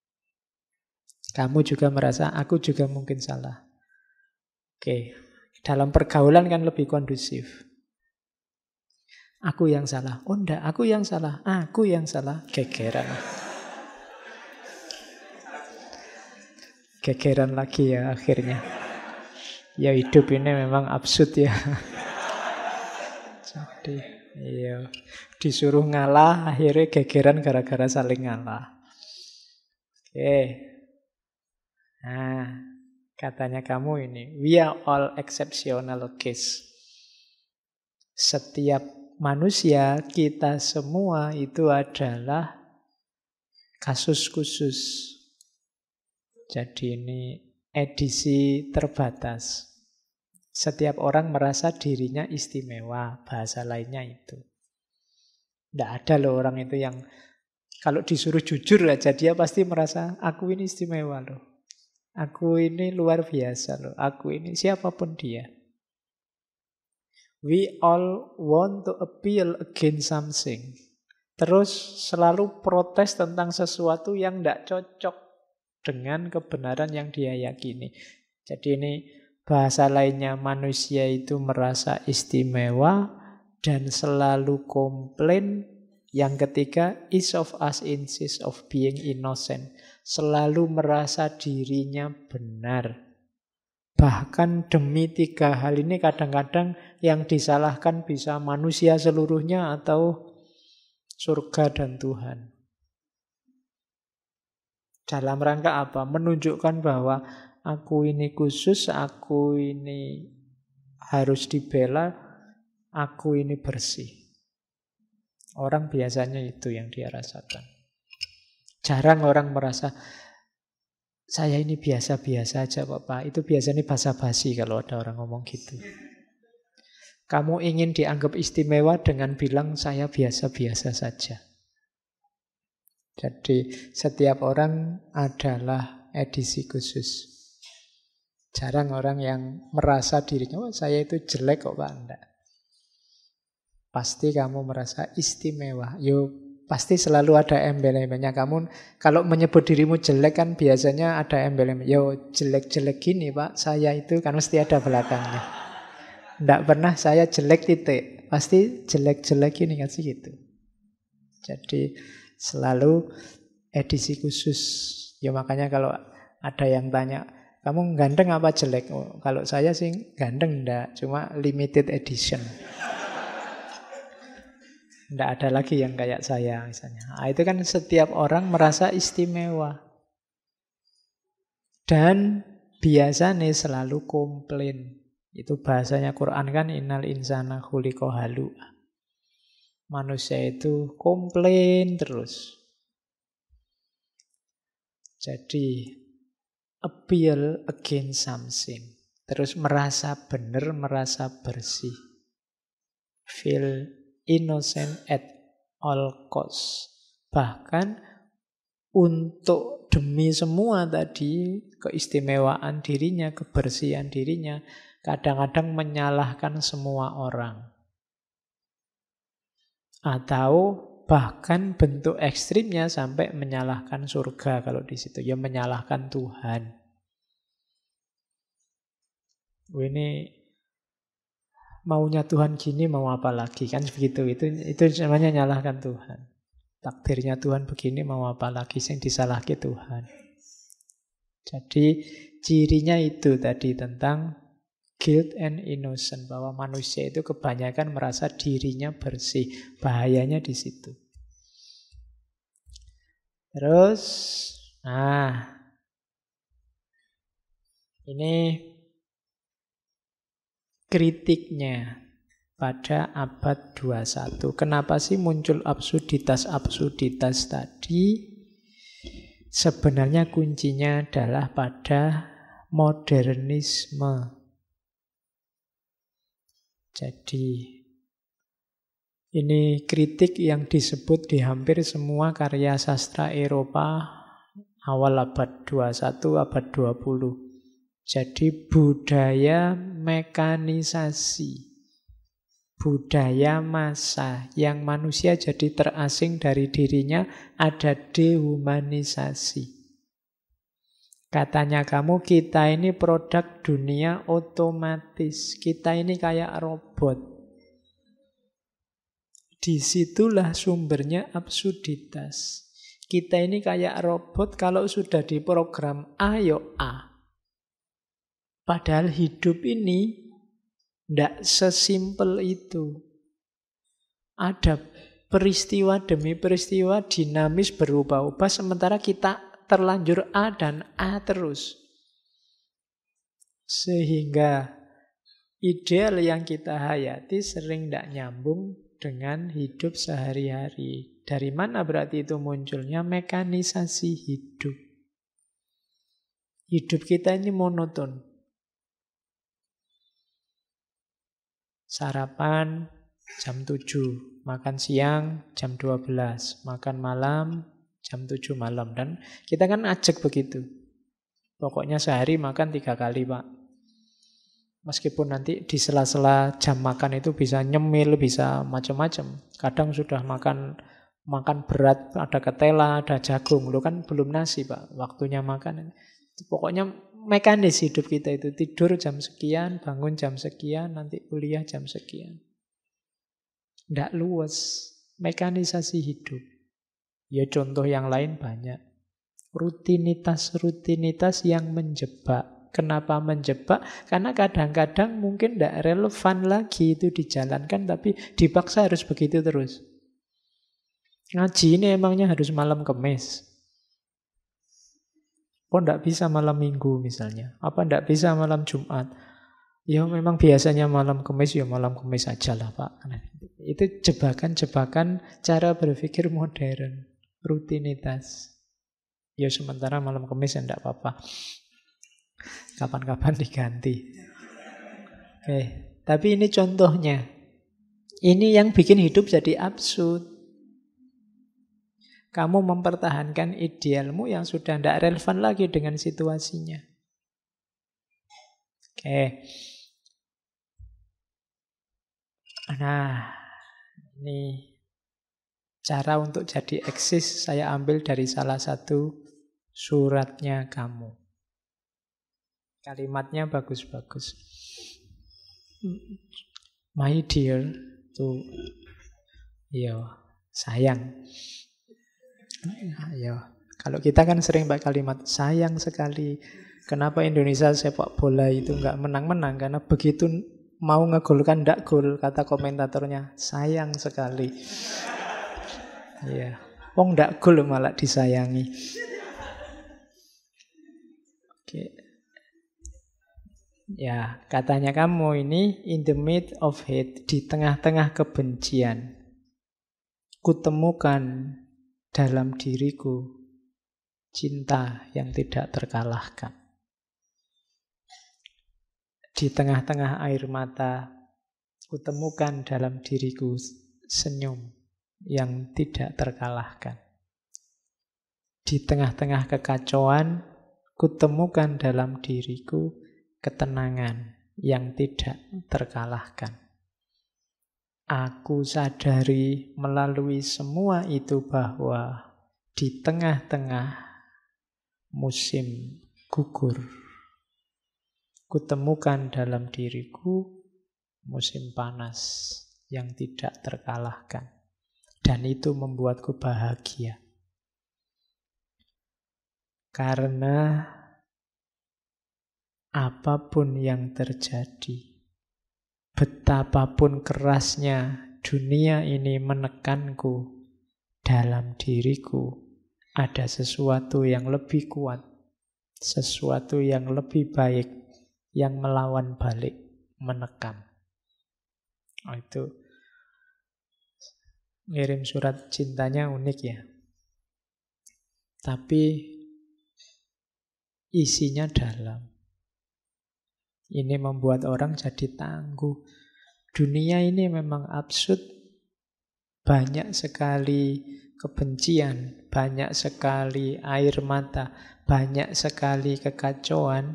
Kamu juga merasa aku juga mungkin salah. Oke, dalam pergaulan kan lebih kondusif. Aku yang salah. Oh enggak, aku yang salah. Aku yang salah. Gegeran. Gegeran lagi ya akhirnya. Ya hidup ini memang absurd ya. Jadi iya, disuruh ngalah akhirnya gegeran gara-gara saling ngalah. Oke. Nah, katanya kamu ini, we are all exceptional case. Setiap manusia, kita semua itu adalah kasus khusus. Jadi ini edisi terbatas. Setiap orang merasa dirinya istimewa, bahasa lainnya itu. Tidak ada loh orang itu yang kalau disuruh jujur aja dia pasti merasa aku ini istimewa loh. Aku ini luar biasa loh. Aku ini siapapun dia. We all want to appeal against something. Terus selalu protes tentang sesuatu yang tidak cocok dengan kebenaran yang dia yakini. Jadi ini bahasa lainnya, manusia itu merasa istimewa dan selalu komplain Yang ketiga, each of us insists of being innocent. Selalu merasa dirinya benar. Bahkan demi 3 hal ini kadang-kadang yang disalahkan bisa manusia seluruhnya atau surga dan Tuhan. Dalam rangka apa? Menunjukkan bahwa aku ini khusus, aku ini harus dibela, aku ini bersih. Orang biasanya itu yang dia rasakan. Jarang orang merasa, saya ini biasa-biasa aja kok Pak. Itu biasanya basa-basi kalau ada orang ngomong gitu. Kamu ingin dianggap istimewa dengan bilang saya biasa-biasa saja. Jadi setiap orang adalah edisi khusus. Jarang orang yang merasa dirinya, oh saya itu jelek kok Pak. Enggak. Pasti kamu merasa istimewa. Yo, pasti selalu ada embel-embelnya. Kamu kalau menyebut dirimu jelek kan biasanya ada embel-embel. Yo, jelek-jelek gini Pak, saya itu kan mesti ada belakangnya. Enggak pernah saya jelek titik. Pasti jelek-jelek gini kan sih gitu. Jadi selalu edisi khusus. Ya makanya kalau ada yang tanya, kamu ganteng apa jelek? Oh, kalau saya sih ganteng enggak, cuma limited edition. Tidak ada lagi yang kayak saya misalnya. Nah, itu kan setiap orang merasa istimewa. Dan biasanya selalu komplain. Itu bahasanya Quran kan, innal insana khuliqa halu'a. Manusia itu komplain terus. Jadi appeal against something. Terus merasa benar, merasa bersih. Feel innocent at all cost. Bahkan untuk demi semua tadi, keistimewaan dirinya, kebersihan dirinya, kadang-kadang menyalahkan semua orang. Atau bahkan bentuk ekstrimnya sampai menyalahkan surga kalau di situ. Ya menyalahkan Tuhan. Ini maunya Tuhan gini, mau apa lagi? Kan begitu. Itu namanya nyalahkan Tuhan. Takdirnya Tuhan begini, mau apa lagi? Yang disalahkan Tuhan. Jadi cirinya itu tadi tentang guilt and innocent. Bahwa manusia itu kebanyakan merasa dirinya bersih. Bahayanya di situ. Terus, ini kritiknya pada abad 21. Kenapa sih muncul absurditas-absurditas tadi? Sebenarnya kuncinya adalah pada modernisme. Jadi ini kritik yang disebut di hampir semua karya sastra Eropa awal abad 21, abad 20. Jadi budaya mekanisasi, budaya massa yang manusia jadi terasing dari dirinya, ada dehumanisasi. Katanya kamu, kita ini produk dunia otomatis, kita ini kayak robot. Disitulah sumbernya absurditas. Kita ini kayak robot, kalau sudah diprogram A, yo A. Padahal hidup ini tidak sesimpel itu. Ada peristiwa demi peristiwa dinamis berubah-ubah, sementara kita terlanjur A dan A terus. Sehingga ideal yang kita hayati sering tidak nyambung dengan hidup sehari-hari. Dari mana berarti itu munculnya? Mekanisasi hidup. Hidup kita ini monoton. Sarapan jam 7, makan siang jam 12, makan malam jam 7 malam. Dan kita kan ajak begitu. Pokoknya sehari makan 3 kali, Pak. Meskipun nanti di sela-sela jam makan itu bisa nyemil, bisa macam-macam. Kadang sudah makan berat, ada ketela, ada jagung. Lu kan belum nasi, Pak. Waktunya makan. Pokoknya mekanis hidup kita itu. Tidur jam sekian, bangun jam sekian, nanti kuliah jam sekian. Tidak luas. Mekanisasi hidup. Ya contoh yang lain banyak. Rutinitas-rutinitas yang menjebak. Kenapa menjebak? Karena kadang-kadang mungkin tidak relevan lagi itu dijalankan, tapi dipaksa harus begitu terus. Ngaji ini emangnya harus malam Kamis? Kok tidak bisa malam Minggu misalnya? Apa tidak bisa malam Jumat? Ya memang biasanya malam Kamis, ya malam Kamis aja lah Pak. Itu jebakan-jebakan cara berpikir modern. Rutinitas. Ya sementara malam Kamis ya tidak apa-apa. Kapan-kapan diganti. Oke, tapi ini contohnya. Ini yang bikin hidup jadi absurd. Kamu mempertahankan idealmu yang sudah tidak relevan lagi dengan situasinya. Oke. Nah, ini cara untuk jadi eksis saya ambil dari salah satu suratnya kamu. Kalimatnya bagus-bagus. My dear, tuh, yo, sayang. Ya, kalau kita kan sering pakai kalimat sayang sekali. Kenapa Indonesia sepak bola itu nggak menang-menang? Karena begitu mau ngegolkan ndak gol, kata komentatornya sayang sekali. Iya, wong ndak gol malah disayangi. Oke. Ya, katanya kamu ini in the midst of hate, di tengah-tengah kebencian, kutemukan dalam diriku cinta yang tidak terkalahkan. Di tengah-tengah air mata, kutemukan dalam diriku senyum yang tidak terkalahkan. Di tengah-tengah kekacauan, kutemukan dalam diriku ketenangan yang tidak terkalahkan. Aku sadari melalui semua itu bahwa di tengah-tengah musim gugur, kutemukan dalam diriku musim panas yang tidak terkalahkan. Dan itu membuatku bahagia. Karena apapun yang terjadi, betapapun kerasnya dunia ini menekanku, dalam diriku ada sesuatu yang lebih kuat, sesuatu yang lebih baik, yang melawan balik, menekan. Itu ngirim surat cintanya unik ya. Tapi isinya dalam. Ini membuat orang jadi tangguh. Dunia ini memang absurd. Banyak sekali kebencian, banyak sekali air mata, banyak sekali kekacauan.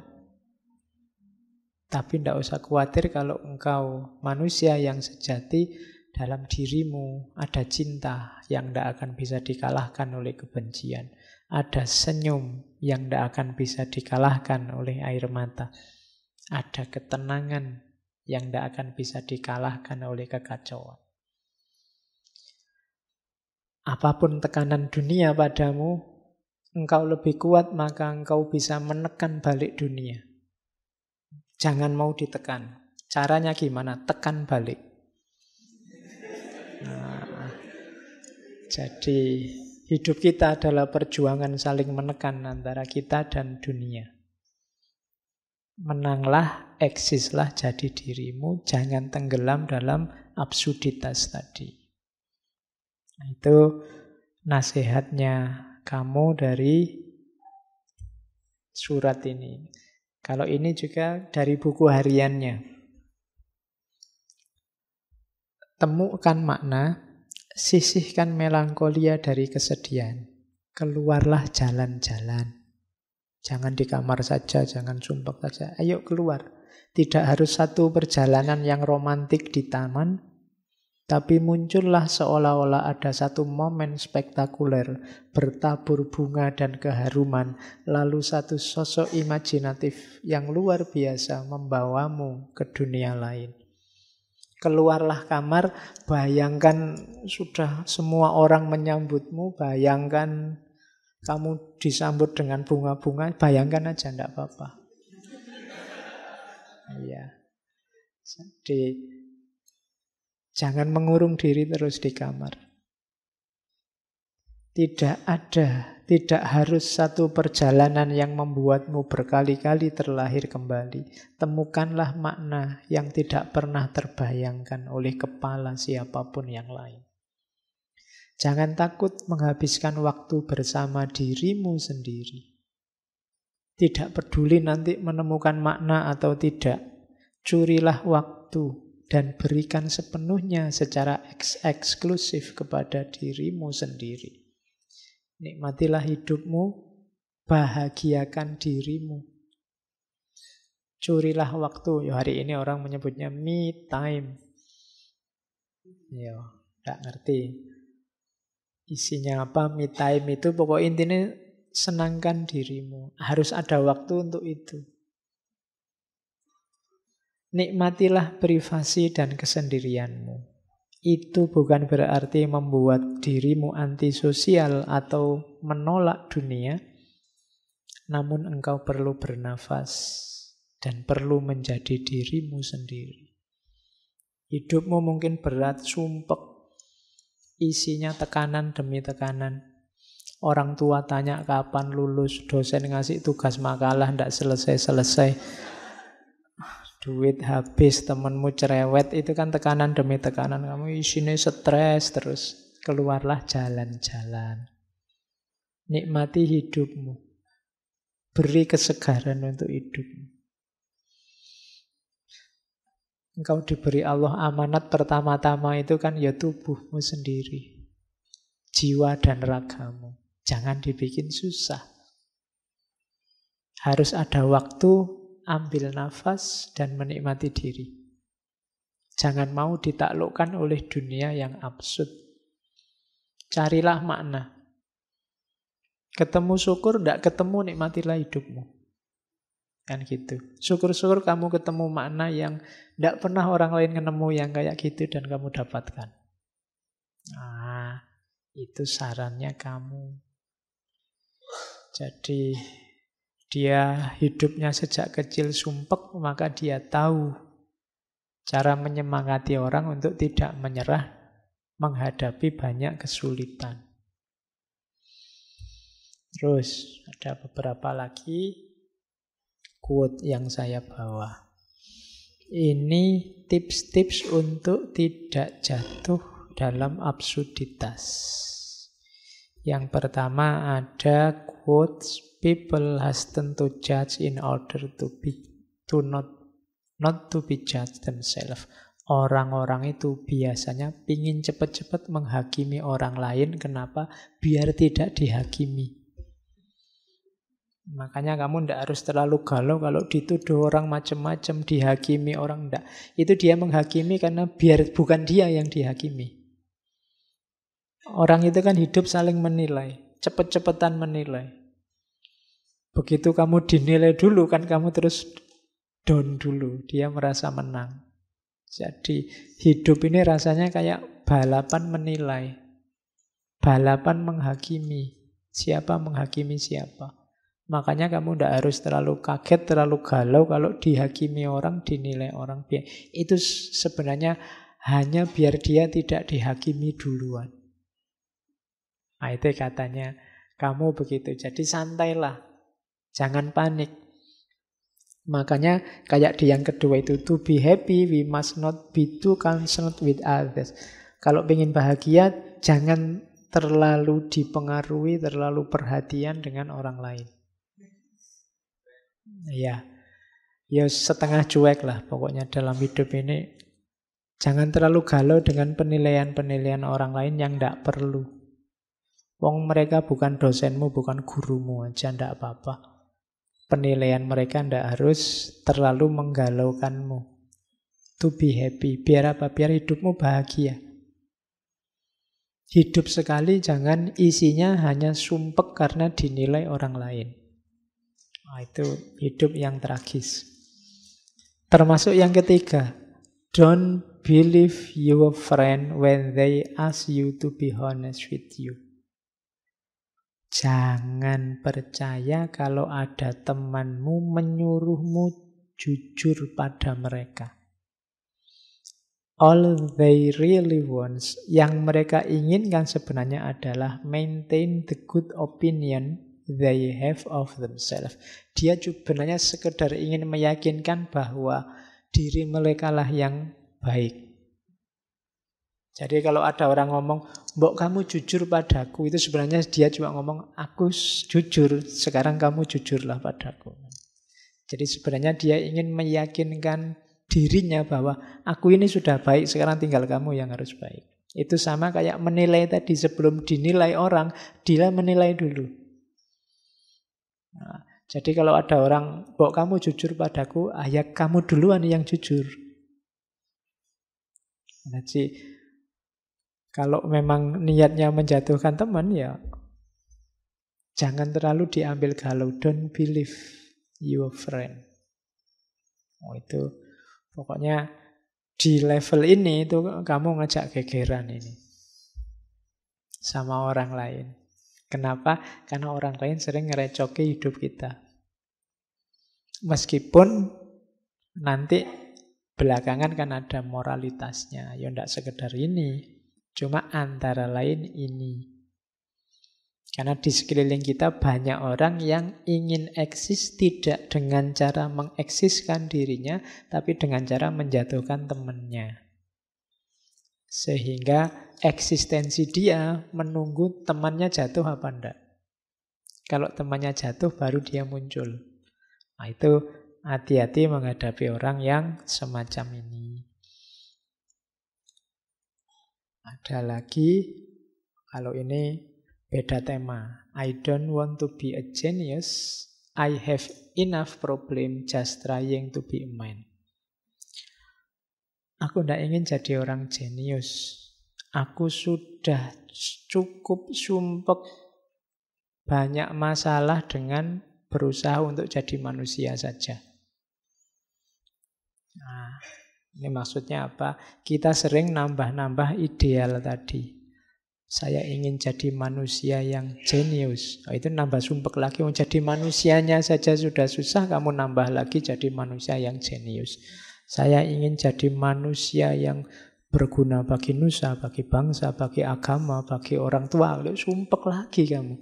Tapi tidak usah khawatir kalau engkau manusia yang sejati, dalam dirimu ada cinta yang tidak akan bisa dikalahkan oleh kebencian. Ada senyum yang tidak akan bisa dikalahkan oleh air mata. Ada ketenangan yang tidak akan bisa dikalahkan oleh kekacauan. Apapun tekanan dunia padamu, engkau lebih kuat, maka engkau bisa menekan balik dunia. Jangan mau ditekan. Caranya gimana? Tekan balik. Nah, jadi hidup kita adalah perjuangan saling menekan antara kita dan dunia. Menanglah, eksislah, jadi dirimu, jangan tenggelam dalam absurditas tadi. Nah, itu nasihatnya kamu dari surat ini. Kalau ini juga dari buku hariannya. Temukan makna, sisihkan melankolia dari kesedihan. Keluarlah jalan-jalan. Jangan di kamar saja, jangan sumpek saja. Ayo keluar. Tidak harus satu perjalanan yang romantik di taman, tapi muncullah seolah-olah ada satu momen spektakuler, bertabur bunga dan keharuman, lalu satu sosok imajinatif yang luar biasa membawamu ke dunia lain. Keluarlah kamar, bayangkan sudah semua orang menyambutmu, bayangkan kamu disambut dengan bunga-bunga, bayangkan aja, enggak apa-apa. Iya. Jadi jangan mengurung diri terus di kamar. Tidak harus satu perjalanan yang membuatmu berkali-kali terlahir kembali. Temukanlah makna yang tidak pernah terbayangkan oleh kepala siapapun yang lain. Jangan takut menghabiskan waktu bersama dirimu sendiri. Tidak peduli nanti menemukan makna atau tidak. Curilah waktu dan berikan sepenuhnya secara eksklusif kepada dirimu sendiri. Nikmatilah hidupmu, bahagiakan dirimu. Curilah waktu. Ya, hari ini orang menyebutnya me time. Ya, tidak ngerti isinya apa me time itu. Pokok intinya senangkan dirimu. Harus ada waktu untuk itu. Nikmatilah privasi dan kesendirianmu. Itu bukan berarti membuat dirimu antisosial atau menolak dunia. Namun engkau perlu bernafas dan perlu menjadi dirimu sendiri. Hidupmu mungkin berat, sumpek. Isinya tekanan demi tekanan. Orang tua tanya kapan lulus, dosen ngasih tugas makalah tidak selesai-selesai. Duit habis, temenmu cerewet, itu kan tekanan demi tekanan. Kamu isinya stres terus. Keluarlah jalan-jalan. Nikmati hidupmu. Beri kesegaran untuk hidupmu. Engkau diberi Allah amanat pertama-tama itu kan ya tubuhmu sendiri. Jiwa dan ragamu. Jangan dibikin susah. Harus ada waktu. Ambil nafas dan menikmati diri. Jangan mau ditaklukkan oleh dunia yang absurd. Carilah makna. Ketemu syukur, tidak ketemu, nikmatilah hidupmu. Kan gitu. Syukur-syukur kamu ketemu makna yang tidak pernah orang lain ketemu yang kayak gitu dan kamu dapatkan. Nah, itu sarannya kamu. Jadi dia hidupnya sejak kecil sumpek, maka dia tahu cara menyemangati orang untuk tidak menyerah menghadapi banyak kesulitan. Terus ada beberapa lagi quote yang saya bawa. Ini tips-tips untuk tidak jatuh dalam absurditas. Yang pertama ada quotes, people hasten to judge in order to not to be judged themselves. Orang-orang itu biasanya ingin cepat-cepat menghakimi orang lain. Kenapa? Biar tidak dihakimi. Makanya kamu tidak harus terlalu galau kalau dituduh orang macam-macam, dihakimi orang tidak. Itu dia menghakimi karena biar bukan dia yang dihakimi. Orang itu kan hidup saling menilai, cepet-cepetan menilai. Begitu kamu dinilai dulu kan kamu terus down dulu, dia merasa menang. Jadi hidup ini rasanya kayak balapan menilai, balapan menghakimi. Siapa menghakimi siapa. Makanya kamu tidak harus terlalu kaget, terlalu galau kalau dihakimi orang, dinilai orang. Itu sebenarnya hanya biar dia tidak dihakimi duluan. Nah itu katanya kamu begitu. Jadi santailah. Jangan panik. Makanya kayak di yang kedua itu, to be happy we must not be too concerned with others. Kalau ingin bahagia jangan terlalu dipengaruhi, terlalu perhatian dengan orang lain. Ya setengah cuek lah pokoknya dalam hidup ini. Jangan terlalu galau dengan penilaian-penilaian orang lain yang tidak perlu. Wong mereka bukan dosenmu, bukan gurumu aja, tidak apa-apa. Penilaian mereka tidak harus terlalu menggalaukanmu. To be happy. Biar apa? Biar hidupmu bahagia. Hidup sekali jangan isinya hanya sumpek karena dinilai orang lain. Nah, itu hidup yang tragis. Termasuk yang ketiga, Don't believe your friend when they ask you to be honest with you. Jangan percaya kalau ada temanmu menyuruhmu jujur pada mereka. All they really want, yang mereka inginkan sebenarnya adalah maintain the good opinion they have of themselves. Dia sebenarnya sekedar ingin meyakinkan bahwa diri mereka lah yang baik. Jadi kalau ada orang ngomong, "Mbok kamu jujur padaku," itu sebenarnya dia cuma ngomong, "Aku jujur, sekarang kamu jujurlah padaku." Jadi sebenarnya dia ingin meyakinkan dirinya bahwa aku ini sudah baik, sekarang tinggal kamu yang harus baik. Itu sama kayak menilai tadi, sebelum dinilai orang, dia menilai dulu. Nah, jadi kalau ada orang, "Mbok kamu jujur padaku," ya kamu duluan yang jujur. Jadi kalau memang niatnya menjatuhkan teman, ya jangan terlalu diambil galau. Don't believe your friend. Itu pokoknya di level ini itu kamu ngajak gegeran ini sama orang lain. Kenapa? Karena orang lain sering ngerecoki hidup kita. Meskipun nanti belakangan kan ada moralitasnya. Ya enggak sekedar ini. Cuma antara lain ini. Karena di sekeliling kita banyak orang yang ingin eksis tidak dengan cara mengeksiskan dirinya, tapi dengan cara menjatuhkan temannya. Sehingga eksistensi dia menunggu temannya jatuh apa enggak. Kalau temannya jatuh baru dia muncul. Nah itu hati-hati menghadapi orang yang semacam ini. Ada lagi, kalau ini beda tema. I don't want to be a genius. I have enough problem just trying to be a man. Aku tidak ingin jadi orang jenius. Aku sudah cukup sumpek banyak masalah dengan berusaha untuk jadi manusia saja. Nah, ini maksudnya apa? Kita sering nambah-nambah ideal tadi. Saya ingin jadi manusia yang jenius. Oh, itu nambah sumpek lagi. Jadi manusianya saja sudah susah, kamu nambah lagi jadi manusia yang jenius. Saya ingin jadi manusia yang berguna bagi nusa, bagi bangsa, bagi agama, bagi orang tua. Sumpek lagi kamu.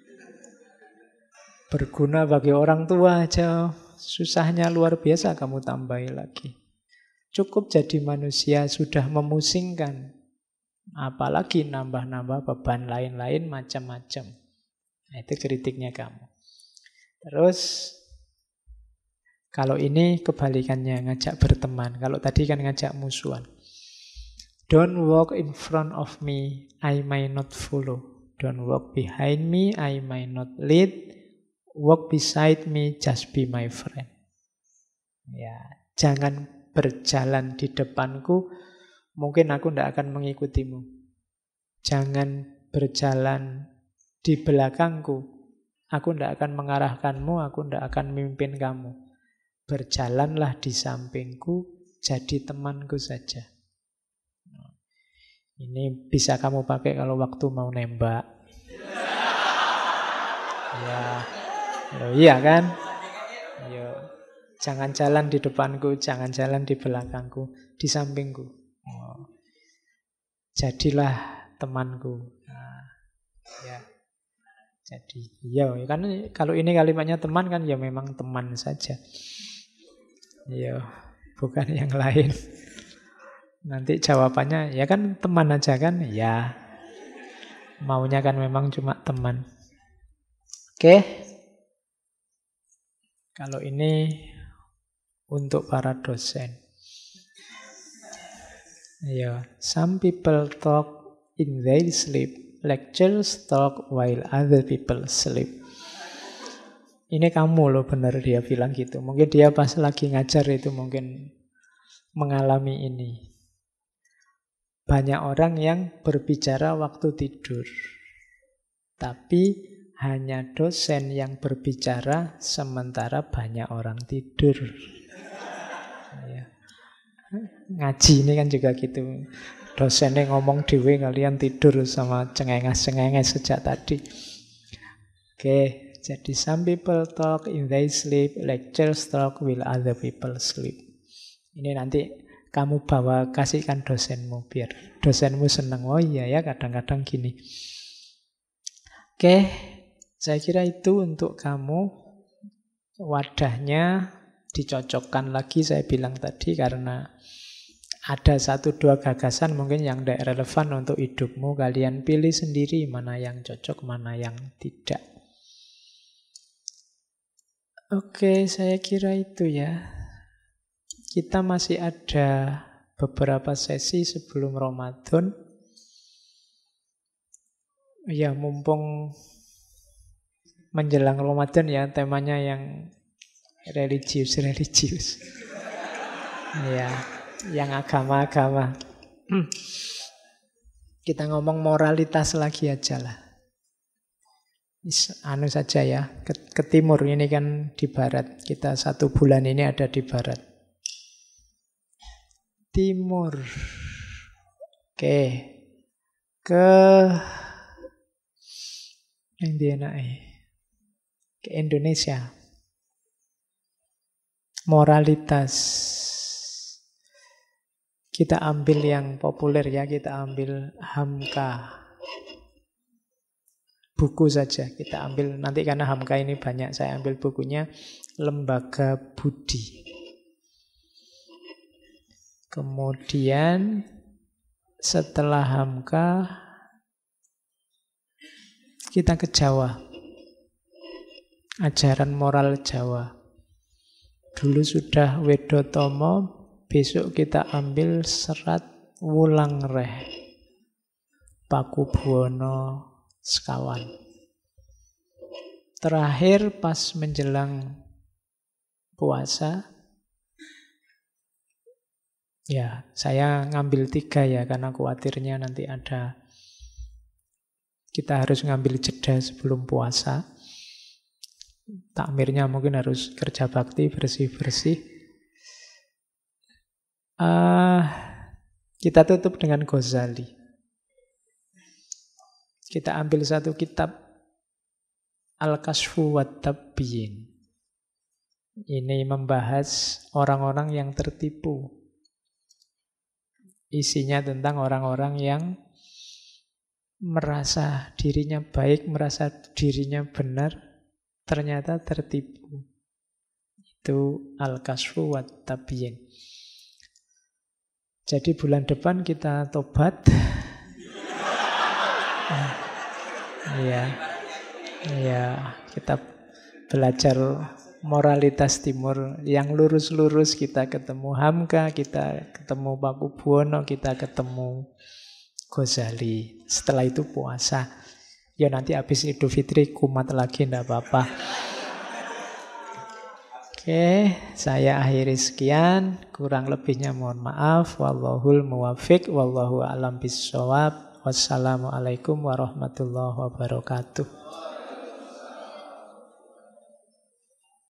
Berguna bagi orang tua aja susahnya luar biasa, kamu tambahin lagi. Cukup jadi manusia sudah memusingkan. Apalagi nambah-nambah beban lain-lain macam-macam. Nah, itu kritiknya kamu. Terus kalau ini kebalikannya, ngajak berteman. Kalau tadi kan ngajak musuhan. Don't walk in front of me, I may not follow. Don't walk behind me, I may not lead. Walk beside me, just be my friend. Ya, jangan berjalan di depanku, mungkin aku tidak akan mengikutimu. Jangan berjalan di belakangku, aku tidak akan mengarahkanmu, aku tidak akan memimpin kamu. Berjalanlah di sampingku, jadi temanku saja. Ini bisa kamu pakai kalau waktu mau nembak. Ya, iya kan? Yo. Jangan jalan di depanku, jangan jalan di belakangku, di sampingku. Oh. Jadilah temanku. Nah, ya. Jadi, ya kan kalau ini kalimatnya teman kan ya memang teman saja. Ya, bukan yang lain. Nanti jawabannya ya kan teman aja kan? Ya. Maunya kan memang cuma teman. Oke. Kalau ini untuk para dosen. Ya, some people talk in their sleep. Lecturers talk while other people sleep. Ini kamu loh, benar dia bilang gitu. Mungkin dia pas lagi ngajar itu mungkin mengalami ini. Banyak orang yang berbicara waktu tidur. Tapi hanya dosen yang berbicara sementara banyak orang tidur. Ya. Ngaji ini kan juga gitu. Dosennya ngomong dhewe, kalian tidur sama cengenges-cengenges sejak tadi. Oke, jadi some people talk in they sleep, lectures talk while other people sleep. Ini nanti kamu bawa, kasihkan dosenmu biar dosenmu seneng. Oh iya ya, kadang-kadang gini. Oke, saya kira itu untuk kamu. Wadahnya dicocokkan lagi saya bilang tadi, karena ada 1-2 gagasan mungkin yang tidak relevan untuk hidupmu. Kalian pilih sendiri mana yang cocok, mana yang tidak. Oke, saya kira itu ya. Kita masih ada beberapa sesi sebelum Ramadan. Ya, mumpung menjelang Ramadan ya, temanya yang religius. Ya, yang agama-agama. Kita ngomong moralitas lagi aja lah. Anu saja ya, ke timur, ini kan di barat. Kita 1 bulan ini ada di barat. Timur. Oke. Ke Indonesia. Moralitas. Kita ambil yang populer ya, kita ambil Hamka. Buku saja kita ambil, nanti karena Hamka ini banyak, saya ambil bukunya Lembaga Budi. Kemudian setelah Hamka kita ke Jawa. Ajaran moral Jawa. Dulu sudah Wedotomo, besok kita ambil serat Wulangreh, Pakubuwono sekawan. Terakhir pas menjelang puasa, ya saya ngambil 3 ya, karena khawatirnya nanti kita harus ngambil jeda sebelum puasa. Takmirnya mungkin harus kerja bakti, bersih-bersih. Kita tutup dengan Ghazali. Kita ambil 1 kitab Al-Kashfu wa Tabyin. Ini membahas orang-orang yang tertipu. Isinya tentang orang-orang yang merasa dirinya baik, merasa dirinya benar, ternyata tertipu. Itu Al-Kashfu wa Tabyin. Jadi bulan depan kita tobat. Iya, kita belajar moralitas timur yang lurus-lurus. Kita ketemu Hamka, kita ketemu Pakubuwono, kita ketemu Ghazali. Setelah itu puasa. Ya nanti habis Idul Fitri kumat lagi, enggak apa-apa. Oke, saya akhiri sekian. Kurang lebihnya mohon maaf. Wallahul muwaffiq, wallahu a'lam bissawab. Wassalamualaikum warahmatullahi wabarakatuh.